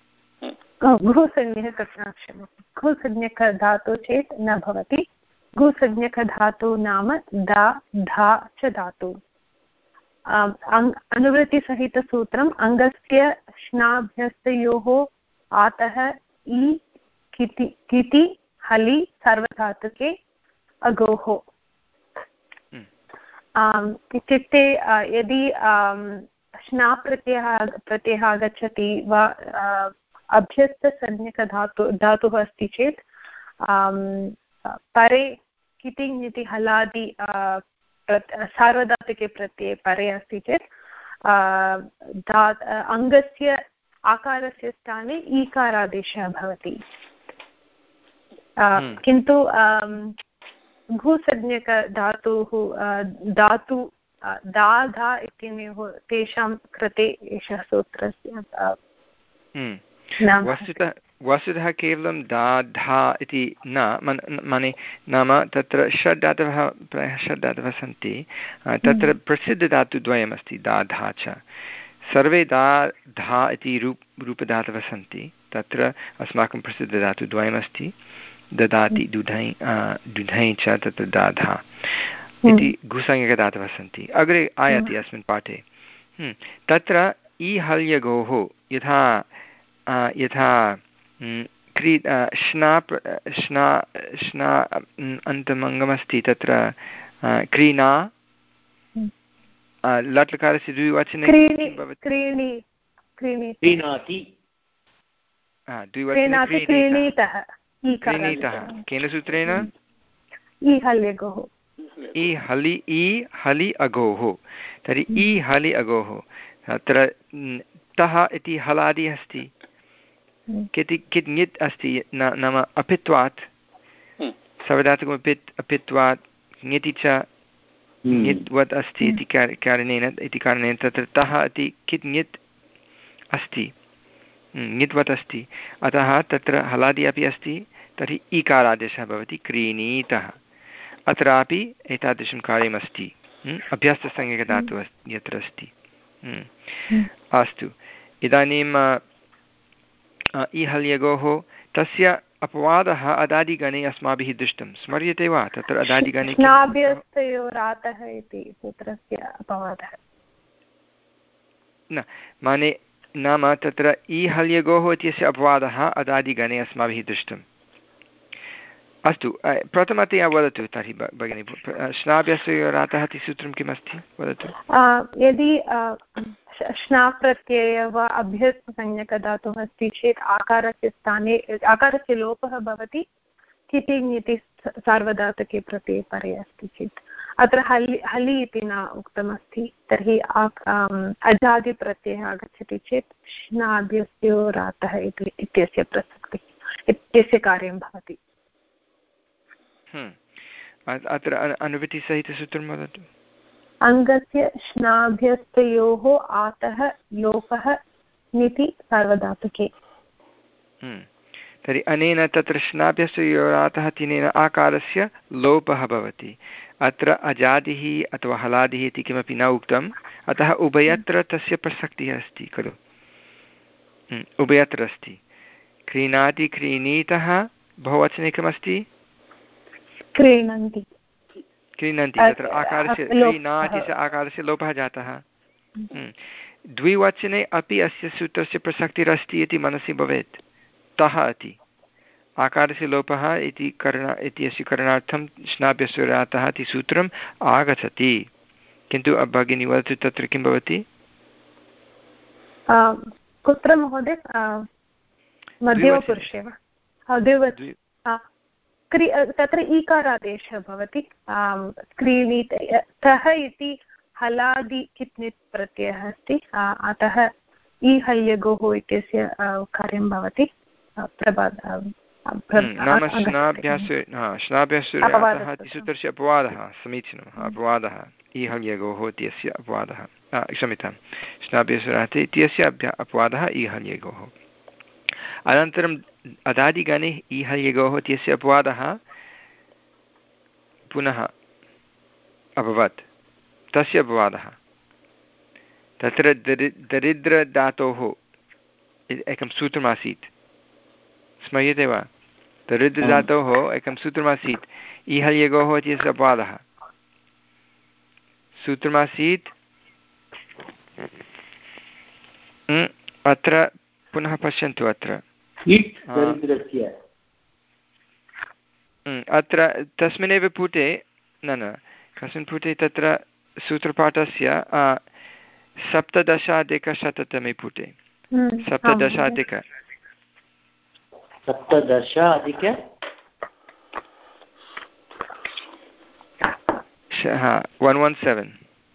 घूसंज्ञकधातु चेत् न भवति। घूसंज्ञकधातु नाम दा धा च धातु। अनुवृत्तिसहितसूत्रम् अङ्गस्य श्नाभ्यस्तयोः आतः इ किति किति हलि सार्वधातुके अगोः। इत्युक्ते यदि श्ना प्रत्ययः प्रत्ययः आगच्छति वा अभ्यस्तसंज्ञकधातु धातुः अस्ति चेत् परे कितिङ् इति हलादि सार्वधातुके प्रत्यये परे अस्ति चेत् धा अङ्गस्य आकारस्य स्थाने ईकारादेशः भवति। किन्तु घूसंज्ञकधातुः धातु दा धा इत्यनयोः तेषां कृते एषः सूत्रस्य वस्तुतः वस्तुतः केवलं दा धा इति न मने नाम तत्र षड् धातवः प्रायः षड् धातवः सन्ति। तत्र प्रसिद्धधातुद्वयमस्ति दा धा च। सर्वे दा धा इति रूप रूपधातवः सन्ति। तत्र अस्माकं प्रसिद्धधातुद्वयमस्ति ददाति दुधै दुधै च तत्र दा धा इति घुसंज्ञकधातवः सन्ति। अग्रे आयाति अस्मिन् पाठे। तत्र ईहल्यगोः यथा यथा क्री श्ना श्ना श्ना अन्तमङ्गमस्ति तत्र क्रीणा लट्लकारस्य द्विवचने क्रीणीतः केन सूत्रेण? ईहल्यगोः इ हलि इ हलि अगोः। तर्हि इ हलि अगोः तत्र तः इति हलादि अस्ति, किति कित् ङित् अस्ति नाम अपित्वात् सार्वधातुकम् अपित् अपित्वात् ङिति च ङित्वत् अस्ति इति कारणेन इति कारणेन तत्र तः इति कित् ङित् अस्ति, ङित्वत् अस्ति, अतः तत्र हलादि अपि अस्ति। तर्हि ईकारादेशः भवति क्रीणीतः। अत्रापि एतादृशं कार्यमस्ति, अभ्यस्तसंज्ञकधातुः यत्र अस्ति। अस्तु इदानीं ईहल्यगोः तस्य अपवादः अदादिगणे अस्माभिः दृष्टं स्मर्यते वा तत्र अदादिगणे इति सूत्रस्य अपवादः न माने नाम तत्र ईहल्यगोः इत्यस्य अपवादः अदादिगणे अस्माभिः दृष्टम् अस्तु प्रथमतया वदतु तर्हि भगिनि श्नाभ्यस्योरातः इति सूत्रं किमस्ति वदतु यदि श्ना प्रत्ययः वा अभ्यस्तसंज्ञकधातुः अस्ति चेत् आकारस्य स्थाने आकारस्य लोपः भवति किति ङिति सार्वधातुके प्रत्यये परे अस्ति चेत् अत्र हलि हलि इति न उक्तमस्ति तर्हि अजादिप्रत्ययः आगच्छति चेत् श्नाभ्यस्योरातः इत्यस्य प्रसक्तिः इत्यस्य कार्यं भवति अत्र अनुवृत्तिसहितसूत्रं वदतु अङ्गस्य श्नाभ्यस्तयोः आतः लोपः ङिति सार्वधातुके तर्हि अनेन तत्र श्नाभ्यस्तयोरातः तिनेन आकारस्य लोपः भवति अत्र अजादिः अथवा हलादिः इति किमपि न उक्तम् अतः उभयत्र तस्य प्रसक्तिः अस्ति खलु उभयत्र अस्ति क्रीणाति क्रीणीतः बहुवचने किमस्ति क्रीणन्ति क्रीणन्ति तत्र आकारस्य क्रीणाति आकारस्य लोपः जातः द्विवचने अपि अस्य सूत्रस्य प्रसक्तिरस्ति इति मनसि भवेत् तः इति आकारस्य लोपः इति करण इत्यस्य करणार्थं श्नाभ्यस्वरातः इति सूत्रम् आगच्छति किन्तु भगिनी वदतु तत्र किं भवति कुत्र महोदय मध्यमपुरुषे वा तत्र ईकारादेशः भवति क्रीणीतः इति हलादि कित्नित् प्रत्ययः अस्ति अतः ईहल्यगोः इत्यस्य कार्यं भवति नाम श्नाभ्यासः इति सूत्रस्य अपवादः समीचीनम् अपवादः ईहल्यगोः इत्यस्य अपवादः क्षम्यतां श्नाभ्यासः इत्यस्य अपवादः ईहल्यगोः अनन्तरम् अदादिगणे ईहल्यगोः इत्यस्य अपवादः पुनः अभवत् तस्य अपवादः तत्र दरि दरिद्रधातोः एकं सूत्रमासीत् स्मर्यते वा दरिद्रधातोः एकं सूत्रमासीत् ईहल्यगोः इत्यस्य अपवादः सूत्रमासीत् अत्र पुनः पश्यन्तु अत्र अत्र तस्मिन्नेव पुटे न न कस्मिन् पुटे तत्र सूत्रपाठस्य सप्तदशाधिकशततमे पुटे सप्तदशाधिक सप्तदशाधिक वन् वन् सेवेन्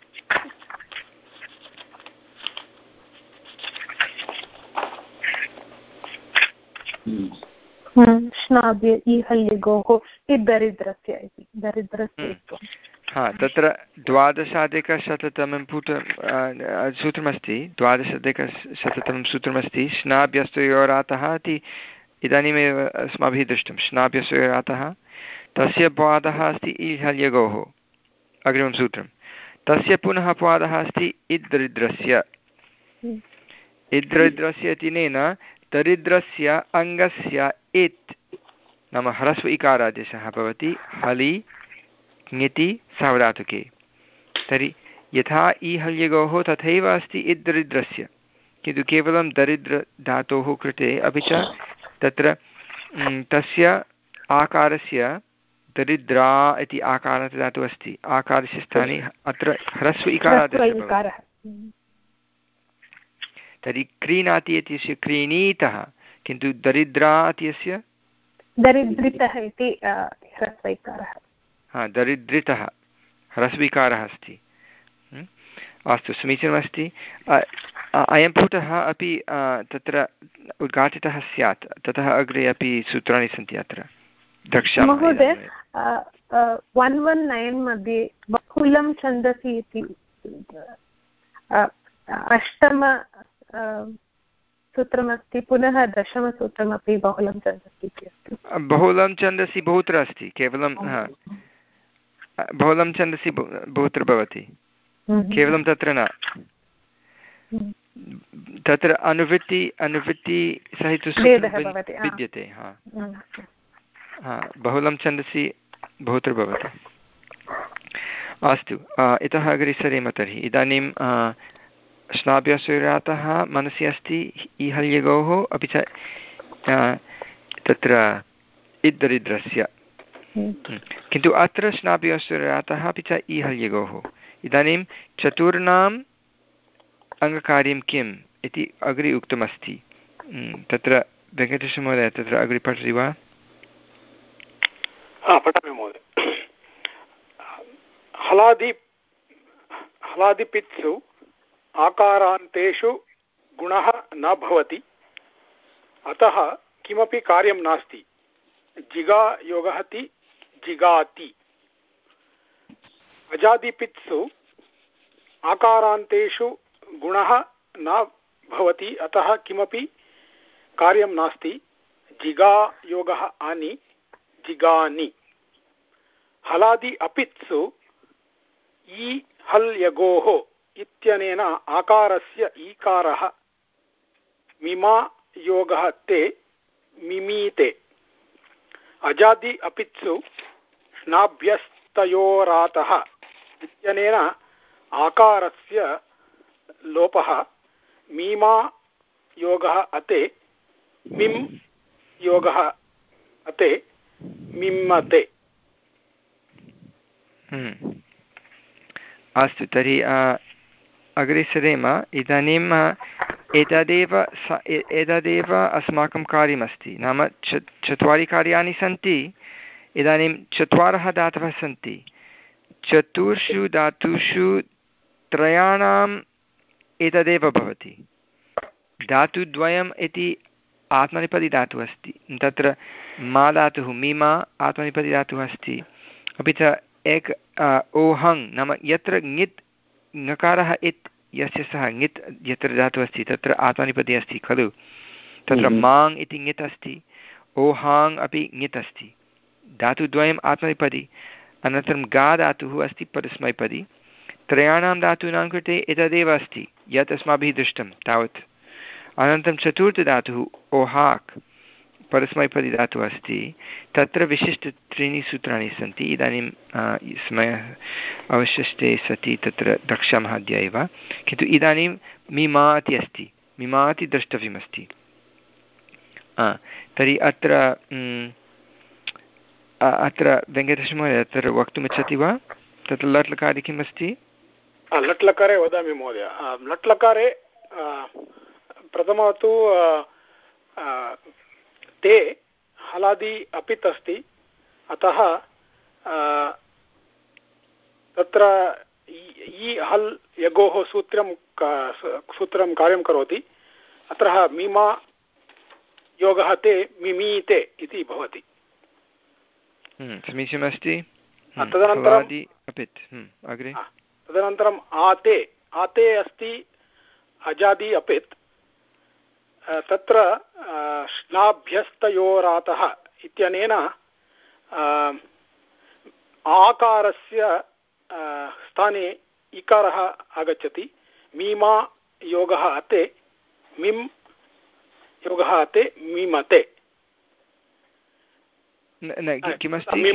श्नाभ्य ईहल्यगोः दरिद्रस्य इति दरिद्रस्य हा तत्र द्वादशाधिकशततमं पुट सूत्रमस्ति द्वादशाधिकशततमं सूत्रमस्ति श्नाभ्यस्तयोरातः इति इदानीमेव अस्माभिः दृष्टं श्नाभ्यस्तयोरातः तस्य अपवादः अस्ति ईहल्यगोः अग्रिमं सूत्रं तस्य पुनः अपवादः अस्ति इद्दरिद्रस्य इद्दरिद्रस्य इत्यनेन दरिद्रस्य अङ्गस्य इत् नाम ह्रस्व इकारादेशः भवति हलि ङिति सार्वधातुके तर्हि यथा ईहल्यगोः तथैव अस्ति इद्दरिद्रस्य किन्तु केवलं दरिद्रधातोः कृते अपि च तत्र तस्य आकारस्य दरिद्रा इति आकारधातुः अस्ति आकारस्य स्थाने अत्र ह्रस्व इकारादेशः तर्हि क्रीणाति इत्यस्य क्रीणीतः किन्तु दरिद्रा इत्यस्य दरिद्रितः इति ह्रस्वैकारः हा दरिद्रितः ह्रस्वीकारः अस्ति अस्तु समीचीनमस्ति अयं पुटः अपि तत्र उद्घाटितः स्यात् ततः अग्रे अपि सूत्राणि सन्ति अत्र द्रक्ष्यामः महोदय वन् वन् नैन् मध्ये बहुलं छन्दसि इति अष्टम सूत्रमस्ति पुनः दशमसूत्रमपि बहुलं छन्दसि इति अस्ति बहुलं छन्दसि बहुत्र अस्ति केवलं बहुलं छन्दसि बहुत्र भवति केवलं तत्र न तत्र अनुवृत्ति अनुवृत्ति सहितसूत्रं विद्यते हा हा बहुलं छन्दसि बहुत्र भवति। अस्तु, इतः अग्रे सरेम तर्हि। इदानीं श्नाभ्यासुरातः मनसि अस्ति इहल्यगोः अपि च तत्र इद्दरिद्रस्य, किन्तु अत्र श्नाभ्यासुरातः अपि च इहल्यगोः। इदानीं चतुर्णाम् अङ्गकार्यं किम् इति अग्रे उक्तमस्ति। तत्र वेङ्कटेशमहोदय तत्र अग्रे पठति वा? पठामि महोदय। हलादि हलादिपित्सु आकारान्तेषु गुणः न भवति, अतः किमपि कार्यं नास्ति। जिगा योगः ति जिगाति। अजादिपित्सु आकारान्तेषु गुणः न भवति, अतः किमपि कार्यं नास्ति। जिगा योगः आनि जिगानि। हलादि अपित्सु ई हल् यगोः इत्यनेन आकारस्य ईकारः मिमा योगः ते मिमीते। अजादि अपित्सु स्नाभ्यस्तयोरातः इत्यनेन आकारस्य लोपः मीमा योगः अते मिम् योगः अते मिम्मते। अस्तु, तर्हि अग्रे सरेम। इदानीम् एतदेव एतदेव अस्माकं कार्यमस्ति, नाम च चत्वारि कार्याणि सन्ति। इदानीं चत्वारः धातवः सन्ति। चतुर्षु धातुषु त्रयाणाम् एतदेव भवति। धातुद्वयम् इति आत्मनेपदिधातुः अस्ति, तत्र मा धातुः मीमा आत्मनेपदिधातुः अस्ति। अपि च एक ओहङ् नाम यत्र ङित् ङकारः इत् यस्य सः ङित् यत्र धातुः अस्ति तत्र आत्मनेपदी अस्ति खलु। तत्र माङ् इति ङित् अस्ति, ओहाङ् अपि ङित् अस्ति। धातुद्वयम् आत्मनेपदी। अनन्तरं गा धातुः अस्ति परस्मैपदी। त्रयाणां धातूनां कृते एतदेव अस्ति यत् अस्माभिः दृष्टं तावत्। अनन्तरं चतुर्थधातुः ओहाक् परस्मैपदी धातुः अस्ति, तत्र विशिष्ट त्रीणि सूत्राणि सन्ति। इदानीं समयः अवशिष्टे सति तत्र द्रक्ष्यामः अद्य एव, किन्तु इदानीं मिमाति अस्ति, मिमाति द्रष्टव्यमस्ति। तर्हि अत्र अत्र वेङ्कटेशमहोदय अत्र वक्तुमिच्छति वा? तत्र लट् लकारे किम् अस्ति? लट् लकारे वदामि महोदय। लट् लकारे प्रथमं तु ते हलादि अपित् अस्ति, अतः तत्र इ हल् यगोः सूत्रं सूत्रं कार्यं करोति। अत्र मीमा योगः ते मिमीते इति भवति। समीचीनमस्ति। तदनन्तरं अग्रे तदनन्तरम् आते आते अस्ति अजादि अपित्। तत्र श्नाभ्यस्तयोरातः इत्यनेन आकारस्य स्थाने इकारः आगच्छति। मीमा योगः अते मिम् योगः अते मिमते। किमस्ति?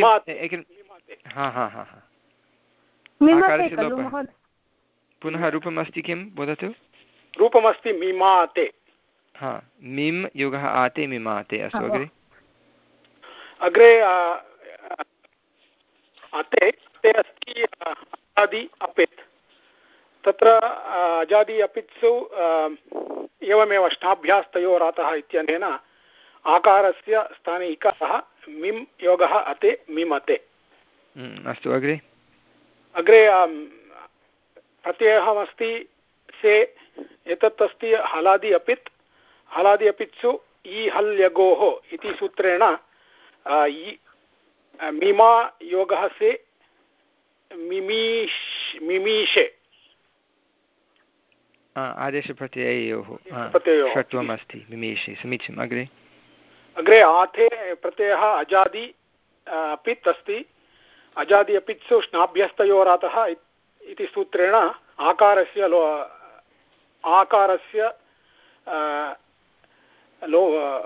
पुनः रूपमस्ति किं वदतु? रूपमस्ति मिमाते। हा, मिम् योगः आते मिमाते। अस्तु, अग्रे अग्रे अते ते अस्ति अजादि अपित्। तत्र अजादि अपित्सु एवमेव श्नाभ्यास्तयोरातः इत्यनेन आकारस्य स्थाने इकारः मिम् योगः अते मिमते। अस्तु, अग्रे अग्रे प्रत्ययः से। एतत् अस्ति हलादि अपित्। हलादि अपित्सु ई हल् यगोः इति सूत्रेण मिमा योगः से मिमीश् मिमीषे आदेशप्रत्ययोः षत्वम् अस्ति मिमीषे। समीचीनम्। अग्रे अग्रे आथे प्रत्ययः अजादि अपित् अस्ति। अजादि अपित्सु श्नाभ्यस्तयोरातः इति सूत्रेण आकारस्य लो आकारस्य लो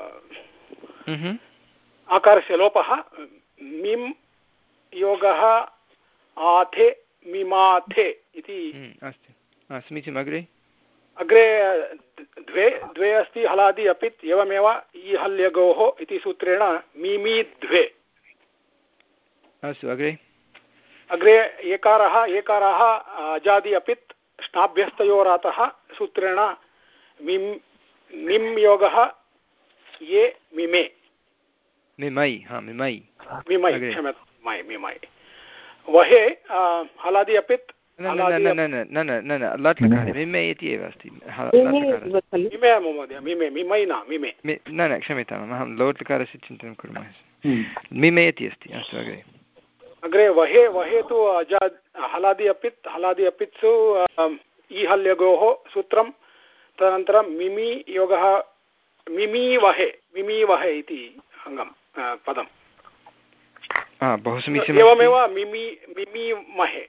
आकारस्य लोपः मिम् योगः आथे मिमाथे इति अस्ति। समीचीनम्। अग्रे अग्रे द्वे द्वे अस्ति हलादि अपित् एवमेव ईहल्यगोः इति सूत्रेण मिमि द्वे। अस्तु। अग्रे अग्रे एकारः एकारः अजादि अपित् श्नाभ्यस्तयोरातः सूत्रेण मिम् मिम् योगः ये मिमे मिमै हा मिमै मिमै क्षम्यतां मिमै मिमै वहे हलादि अपित् न न न न लट् लकारे मिमे इति एव अस्ति। मिमे महोदय मिमे मिमै न मिमे न न क्षम्यताम् अहं लोट् लकारस्य चिन्तनं कुर्मः। मिमे इति अस्ति। अस्तु। अग्रे अग्रे वहे वहे तु अजा हलादि अपित् हलादि अपित्सु ईहल्यगोः सूत्रं तदनन्तरं मिमि योगः मिमी वहे मिमी वहे इति अङ्गं पदं बहु समीचीनम्। एवमेव मिमि मिमि महे।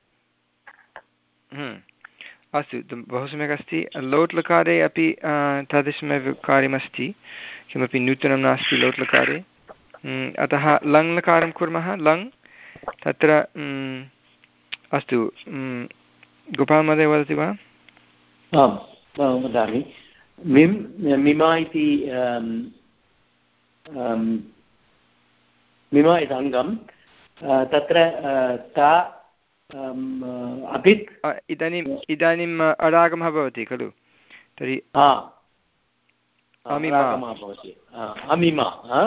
अस्तु बहु सम्यक् अस्ति। लोट् लकारे अपि तादृशमेव कार्यमस्ति, किमपि नूतनं नास्ति लोट् लकारे। अतः लङ् लकारं कुर्मः। लङ् तत्र अस्तु गोपाल् महोदय वदति वा? आम् वदामि। मिम् मिमा इति मिमा इति अङ्गं तत्र ता अपित् इदानीम् इदानीम् अरागमः भवति खलु, तर्हि अमिमा अमिमा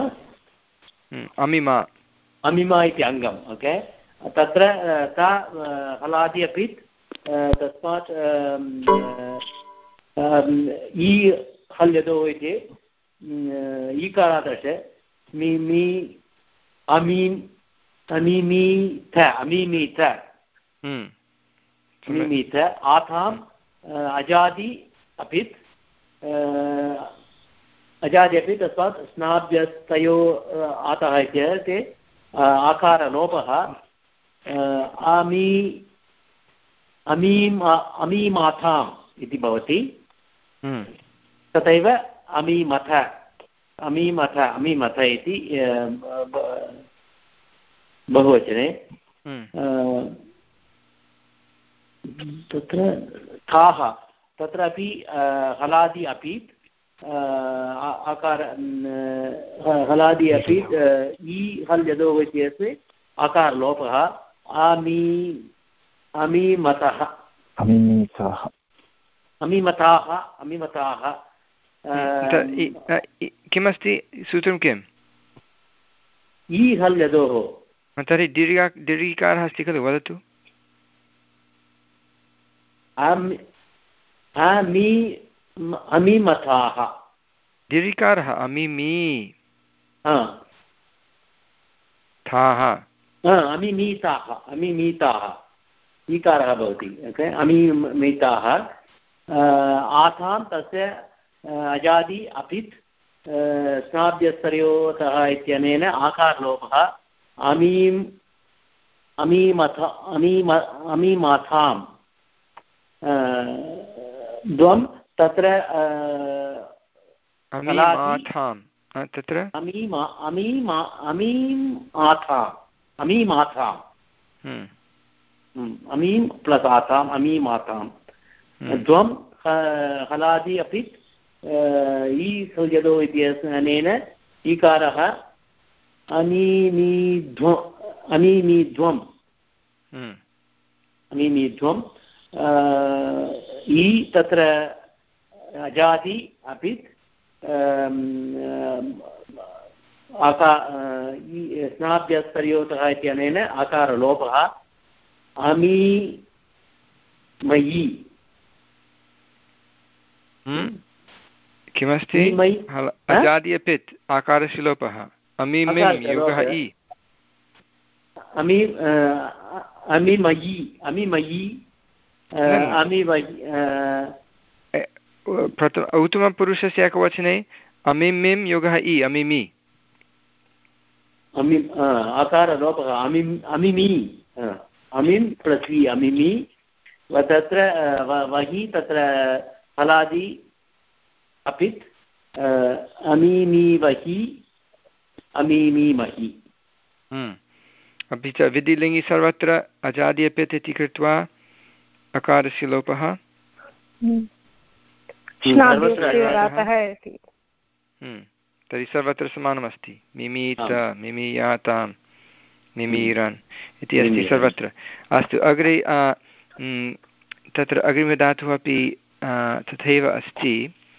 अमिमा अमिमा इति अङ्गम्। ओके तत्र ता हलादि अपित् तस्मात् ई हल्यदो इति ईकारादश मिमि अमीम् अमीमीथ अमीमीथ अमीमीथ आथाम् अजादि अपित् अजादि अपि तस्मात् स्नाभ्यस्तयो आतः इत्यर्थे आकारलोपः अमी अमीम् अमीमाथाम् इति भवति। तथैव अमीमथ अमीमथ अमीमथ इति बहुवचने। तत्र थाः तत्रापि हलादि अपि आकार हलादि अपि ई हल् यदोः इत्यस्य आकारलोपः अमी अमीमतः अमीमिताः अमीमताः अमीमताः किमस्ति सूत्रं किम्? ई हल् यदोः। तर्हि दीर्घा दीर्घिकारः अस्ति खलु, वदतु। अमीमथाः दीर्घिकारः अमीमी थाः अमीमीताः अमीमीताः ईकारः भवति। ओके अमीमीताः आथां तस्य अजादि अपित् स्नाभ्यस्तरयोतः इत्यनेन आकारलोपः अमीम् अमीमथ अमीम अमीमाथां द्वं तत्र अमीमाथां तत्र अमीमा अमीमा अमीम् आथाम् अमीमाथाम् अमीं प्लस् आथाम् अमीमाथां द्वं हलादि अपि ई यदो इत्यनेन ईकारः अमीमीध्वम् अमीमीध्वम् अमीमीध्वम् ई तत्र अजादि अपि आका स्नाभ्यस्तरयोतः इत्यनेन आकारलोपः अमी मयि किमस्ति? अजादि अपित् आकारस्य लोपः अमीमिम् योगः इ अमी अमीमयि अमीमयि प्रथम उत्तमपुरुषस्य एकवचने अमीमिं योगः इ अमीमि अमी आकारलोपः अमीम् अमीमि अमीं प्रति अमीमि तत्र वहि तत्र हलादि अपित् अमीमीवहि अमीमीमहि। अपि च विधिलिङ्गि सर्वत्र अजादि अपित् इति कृत्वा अकारस्य लोपः तर्हि सर्वत्र समानमस्ति मिमीत मिमीयातां मिमीरन् इति अस्ति सर्वत्र। अस्तु अग्रे तत्र अग्रिमधातुः अपि तथैव अस्ति।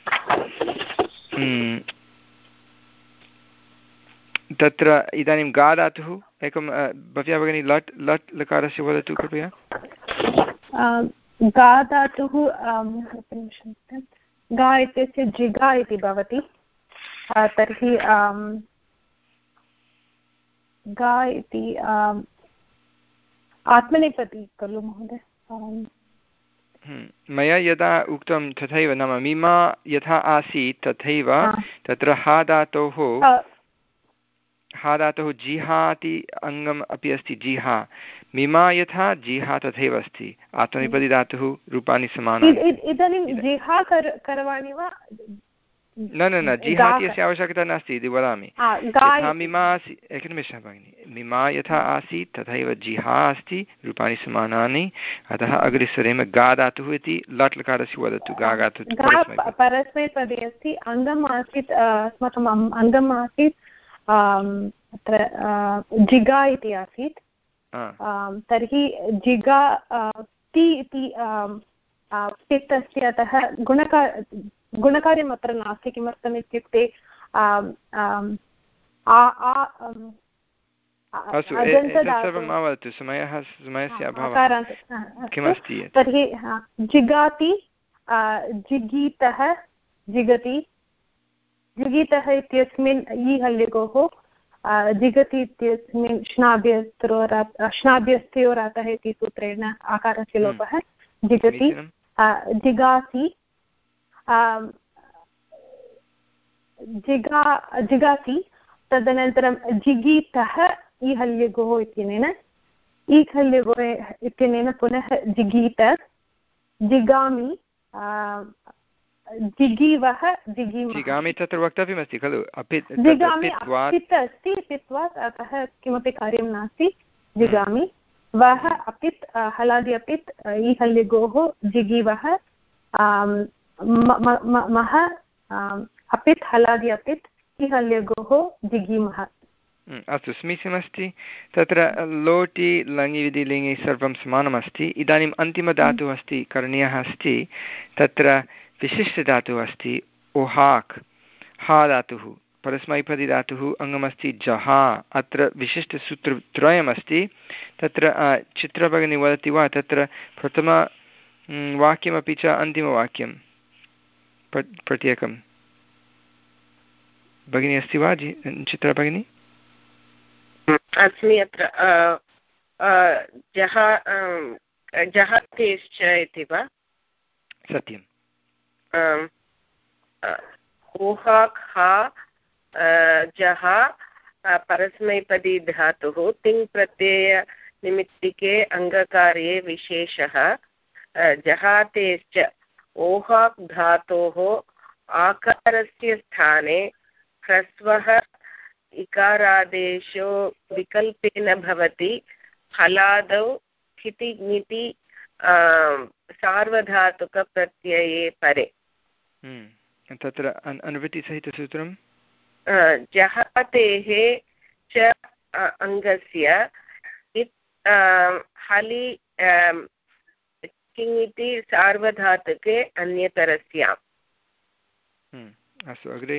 तत्र इदानीं गा धातुः एकं भव्या भगिनी लट् लट् लकारस्य वदतु कृपया। गा धातुः गा इत्यस्य जिगा इति भवति। तर्हि गा इति आत्मनेपदी खलु महोदय? मया यदा उक्तं तथैव नाम मीमा यथा आसीत् तथैव तत्र हा धातोः हा धातुः जिहाति अङ्गम् अपि अस्ति जिहा। मीमा यथा जिहा तथैव अस्ति। आत्मनेपदी धातुः रूपाणि समानानि। इदानीं जिहा करवाणि वा? न न न जिहा इत्यस्य आवश्यकता नास्ति इति वदामि। यथा मीमा आसीत् एकनिमेषः भगिनि मीमा यथा आसीत् तथैव जिहा अस्ति रूपाणि समानानि अतः अग्रे सरेम गा धातुः इति लट् लकारस्य वदतु। गा धातुः परस्मैपदी अस्ति। अङ्गम् आसीत् अस्माकम् अङ्गम् आसीत् अत्र जिगा इति आसीत्। तर्हि जिगा ति इति पित् अस्ति अतः गुणकार गुणकार्यम् अत्र नास्ति। किमर्थम् इत्युक्ते तर्हि जिगाति जिगीतः जिगति जिगीतः इत्यस्मिन् ई हल्यगोः जिगति इत्यस्मिन् श्नाभ्यस्तरोरात् श्नाभ्यस्तयोरातः इति सूत्रेण आकारस्य लोपः जिगति जिगासि जिगा जिगासि तदनन्तरं जिगीतः ई हल्यगोः इत्यनेन ई हल्यगोः इत्यनेन पुनः जिगीत जिगामि जिगीवः जिगामि तत्र वक्तव्यमस्ति खलु। जिगामि पित् अस्ति पित्वात् अतः किमपि कार्यं नास्ति। जिगामि वः अपित् हलादि अपित् ई हल्यगोः जिगीवः मः अपित् हलादि अपित् ई हल्यगोः जिगीमः। अस्तु समीचीनमस्ति। तत्र लोटि लङि विधिलिङि सर्वं समानमस्ति। इदानीम् अन्तिमधातुः अस्ति करणीयः अस्ति। तत्र विशिष्टधातुः अस्ति ओहाक् हा धातुः परस्मैपदी धातुः अङ्गमस्ति जहा। अत्र विशिष्टसूत्रत्रयमस्ति। तत्र चित्रभगिनी वदति वा तत्र प्रथम वाक्यमपि च अन्तिमवाक्यं प्रत्येकं भगिनी अस्ति वा चित्रभगिनी? अस्मि अत्र जहा जहातेश्च इति वा? सत्यम्। ओहाक् हा जहा परस्मैपदी धातुः तिङ् प्रत्यय निमित्तिके अङ्गकार्ये विशेषः जहातेश्च ओहाक् धातोः आकारस्य स्थाने ह्रस्वः इकारादेशो विकल्पेन भवति। हलादौ खिति ङिति सार्वधातुकप्रत्यये परे। तत्र अनुवृत्तिसहितसूत्रं जहातेः च अङ्गस्य हलि किङिति सार्वधातुके अन्यतरस्याम्। अस्तु अग्रे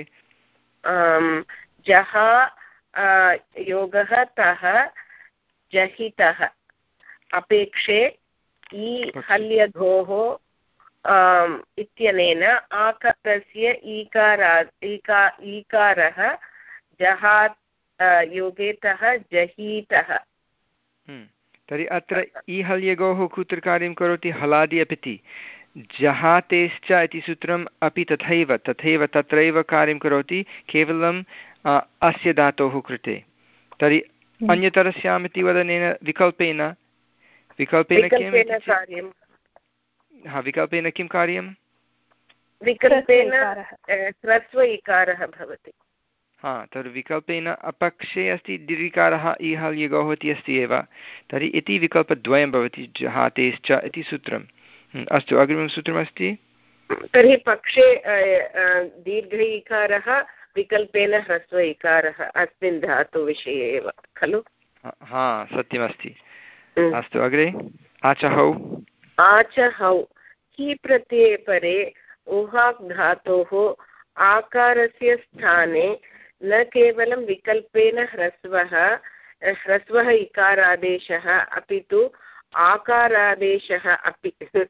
जहा योगः तः जहितः अपेक्षे ई हल्यघोः इत्यनेन आकारस्य ईकारा ईका ईकारः जहात् योगेतः जहीतः। तर्हि अत्र ई हल्यगोः कुत्र कार्यं करोति? हलादि अपिति जहातेश्च इति सूत्रम् अपि तथैव तथैव तत्रैव कार्यं करोति केवलम् अस्य धातोः कृते। तर्हि अन्यतरस्याम् इति वदनेन विकल्पेन विकल्पेन किं हा विकल्पेन किं कार्यं? विकल्पेन ह्रस्व इकारः भवति। हा तर्हि विकल्पेन अपक्षे अस्ति दीर्घिकारः इहल् यगोः इति अस्ति एव, तर्हि इति विकल्पद्वयं भवति जहातेश्च इति सूत्रम्। अस्तु, अग्रिमं सूत्रमस्ति। तर्हि पक्षे दीर्घ इकारः विकल्पेन ह्रस्व इकारः अस्मिन् धातुविषये एव खलु? हा सत्यमस्ति। अस्तु, अग्रे आचहौ। आचहौ हि प्रत्यये परे ऊहाक् धातोः आकारस्य स्थाने न केवलं विकल्पेन ह्रस्वः ह्रस्वः इकारादेशः अपि तु आकारादेशः अपि।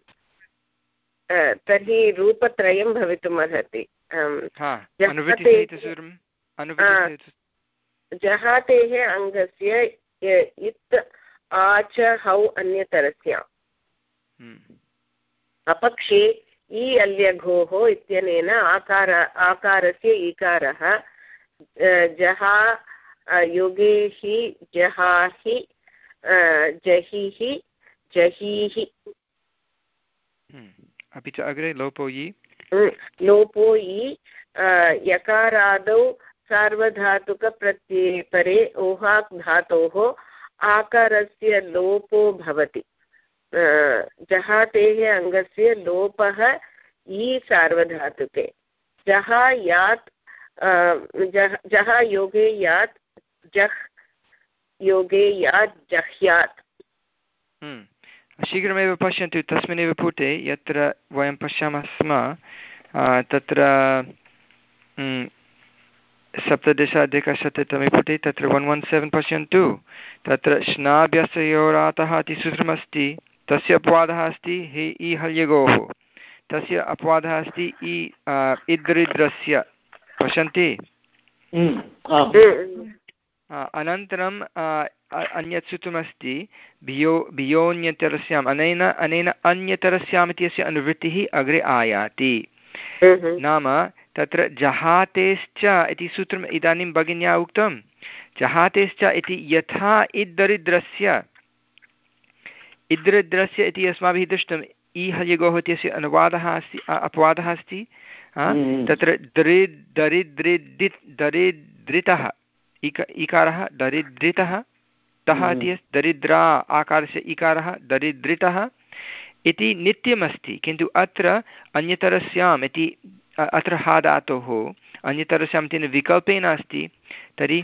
तर्हि रूपत्रयं भवितुम् अर्हति। जहातेः अङ्गस्य इत् आच हौ अन्यतरस्याम्। अपक्षे इ अल्यघोः इत्यनेन आकार आकारस्य इकारः जहा योगे हि जहाहि जहिहि जहीहि। अपि च अग्रे लोपो इ। लोपो इ यकारादौ सार्वधातुकप्रत्यये परे ऊहाक् धातोः आकारस्य लोपो भवति। जहातेः अङ्गस्य लोपः इ सार्वधातुके। जहा यात् जहा योगे यात् जह् योगे यात् जह्यात्। शीघ्रमेव पश्यन्तु तस्मिन्नेव पुटे यत्र वयं पश्यामः स्म तत्र सप्तदशाधिकशततमे पुटे तत्र वन् वन् सेवेन् पश्यन्तु, तत्र श्नाभ्यसयोरातः इति सूत्रमस्ति, तस्य अपवादः अस्ति हे इ हल्यगोः, तस्य अपवादः अस्ति इ इद्रिद्रस्य। पश्यन्ति? अनन्तरं अन्यत् सूत्रमस्ति भियो भियोन्यतरस्याम्, अनेन अनेन अन्यतरस्याम् इत्यस्य अनुवृत्तिः अग्रे आयाति। नाम तत्र जहातेश्च इति सूत्रम् इदानीं भगिन्या उक्तं, जहातेश्च इति यथा इद्दरिद्रस्य इद्रिद्रस्य इति अस्माभिः दृष्टम्, इ हल्यगोः इत्यस्य अनुवादः अस्ति अपवादः अस्ति तत्र दरि दरिद्रिद् दरिद्रितः इक इकारः दरिद्रितः तः इति दरिद्रा आकारस्य इकारः दरिद्रितः इति नित्यमस्ति, किन्तु अत्र अन्यतरस्याम् इति अत्र हा धातोः अन्यतरस्यां तेन विकल्पेन अस्ति। तर्हि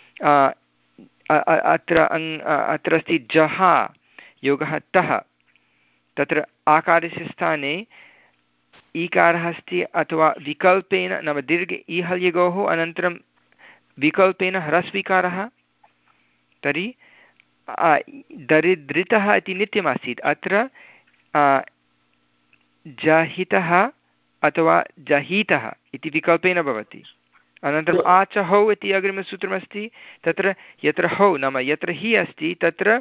अत्र अत्र अस्ति जहा योगः तः, तत्र आकारस्य स्थाने ईकारः अस्ति अथवा विकल्पेन नाम दीर्घ इहल्यगोः अनन्तरं विकल्पेन ह्रस्वीकारः, तर्हि दरिद्रितः इति नित्यमासीत्। अत्र जहितः अथवा जहीतः इति विकल्पेन भवति। अनन्तरम् आचहौ इति अग्रिमसूत्रमस्ति, तत्र यत्र हौ नाम यत्र हि अस्ति तत्र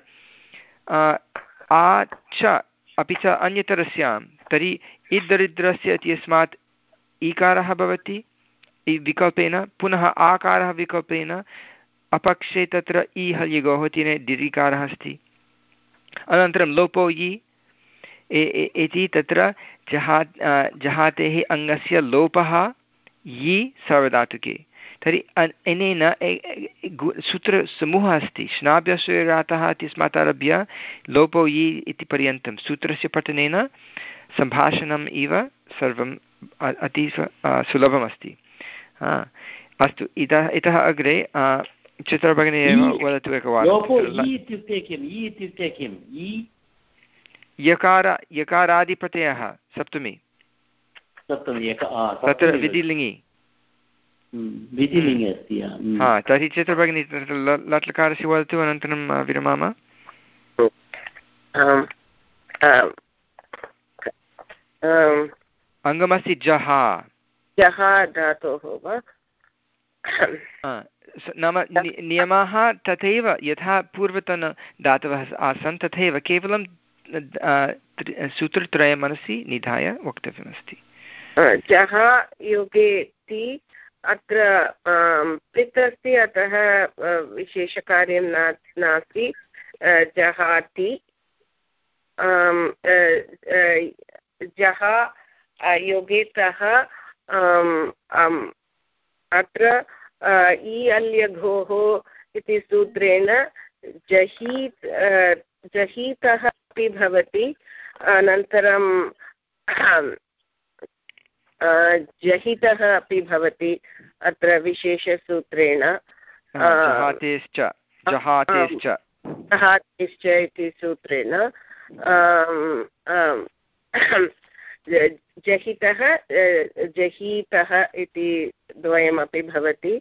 आच अपि च अन्यतरस्यां, तर्हि इद्दरिद्रस्य इत्यस्मात् ईकारः भवति विकल्पेन, पुनः आकारः विकल्पेन, अपक्षे तत्र इ हल्यगोः तेन दीर्घिकारः अस्ति। अनन्तरं लोपो इ इति तत्र जहा जहातेः अङ्गस्य लोपः इ सार्वधातुके। तर्हि अनेन सूत्रसमूहः अस्ति श्नाभ्यस्वरातः इत्यस्मात् आरभ्य लोपो इ इति पर्यन्तं सूत्रस्य पठनेन सम्भाषणम् इव सर्वम् अतीव सुलभमस्ति। अस्तु, इतः इतः अग्रे चित्रभगिनी एव वदतु एकवारं। यकार यकारादिप्रत्ययः सप्तमी तत्र विधिलिङ्गि विधिलिङ्गि अस्ति। हा, तर्हि चित्रभगिनी तत्र लट्लकारस्य वदतु, अनन्तरं विरमाम। अङ्गमस्ति जहा जहा धातोः वा? नाम नियमाः तथैव यथा पूर्वतनधातवः आसन् तथैव, केवलं सूत्रत्रयं मनसि निधाय वक्तव्यमस्ति। जहा योगे ति अत्र प्लित् अस्ति, अतः विशेषकार्यं नास्ति। जहाति जहा योगितः अत्र इ अल्यघोः इति सूत्रेण जहीत् जहीतः अपि भवति अनन्तरं जहितः अपि भवति अत्र विशेषसूत्रेण जहातेश्च जहातेश्च जहातेश्च इति सूत्रेण जहितः जहीतः इति द्वयमपि भवति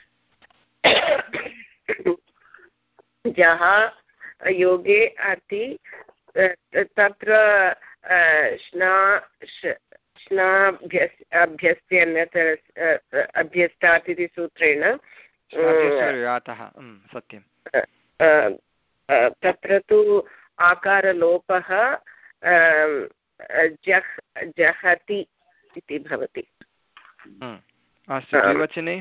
जहा योगे अति तत्र श्ना श्नाभ्यस् अभ्यस्ति अन्यतर अभ्यस्तात् इति सूत्रेण सत्यं तत्र तु आकारलोपः जह् जहति इति भवति। अस्तु द्विवचने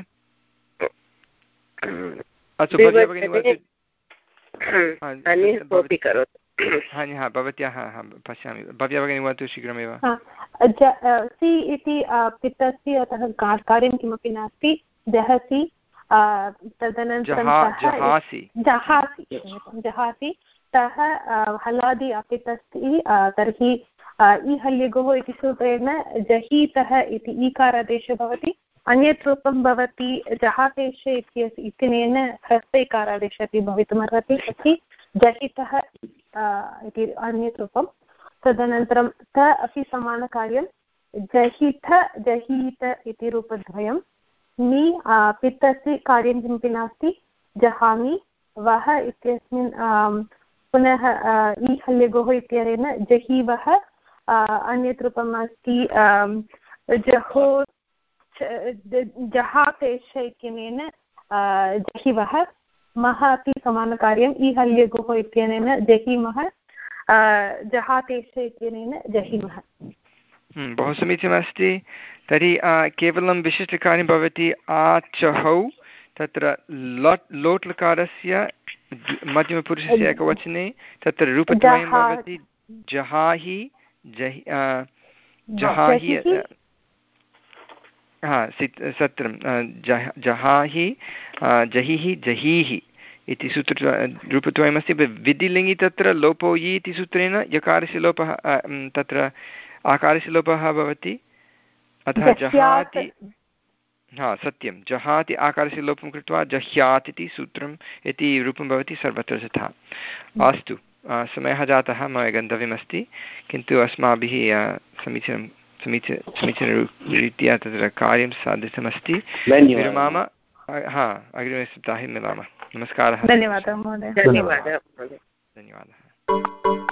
अन्यः कोऽपि करोतु। भवत्याः पश्यामि भव्या भगिनी वदतु शीघ्रमेव। सि इति पितस्य अतः कार्यं किमपि नास्ति जहसि तदनन्तरं जहासि जहासि सः हलादि अपितस्ति तर्हि इ हल्यगोः इति सूत्रेण जहीतः इति ईकारादेशः भवति। अन्यत् रूपं भवति जहातेश इत्यनेन ह्रस्वैकारादेशः अपि भवितुमर्हति तर्हि जहितः इति अन्यत् रूपं। तदनन्तरं त अपि समानकार्यं जहिथ जहीत इति रूपद्वयं। नि पित्तस्य कार्यं किमपि नास्ति जहामि। वः इत्यस्मिन् पुनः इ हल्यगोः इत्यनेन जहीवः। अन्यत् रूपम् अस्ति जहो जहातेश इत्यनेन जहिवः। मः अपि समानकार्यम् इ हल्यगोः इत्यनेन जहीमः जहातेश इत्यनेन जहीमः। बहु समीचीनमस्ति। तर्हि केवलं विशिष्टकार्यं भवति आचहौ तत्र लोट् लोट् लकारस्य मध्यमपुरुषस्य एकवचने तत्र रूपद्वयं भवति जहाहि जहि जहाहि हा सत्रं जहाहि जहिहि जहीहि इति सूत्र रूपद्वयमस्ति। विधिलिङ्गि तत्र लोपो यि इति सूत्रेण यकारस्य लोपः तत्र आकारस्य लोपः भवति। अतः जहाति हा सत्यं जहाति आकारस्य लोपं कृत्वा जह्यात् इति सूत्रम् इति रूपं भवति सर्वत्र तथा। अस्तु समयः जातः मया गन्तव्यमस्ति किन्तु अस्माभिः समीचीनं समीचीन समीचीनरीत्या तत्र कार्यं साधितमस्ति। विरमाम हा अग्रिमे सप्ताहे मिलामः। नमस्कारः। धन्यवादः महोदय। धन्यवादः धन्यवादः।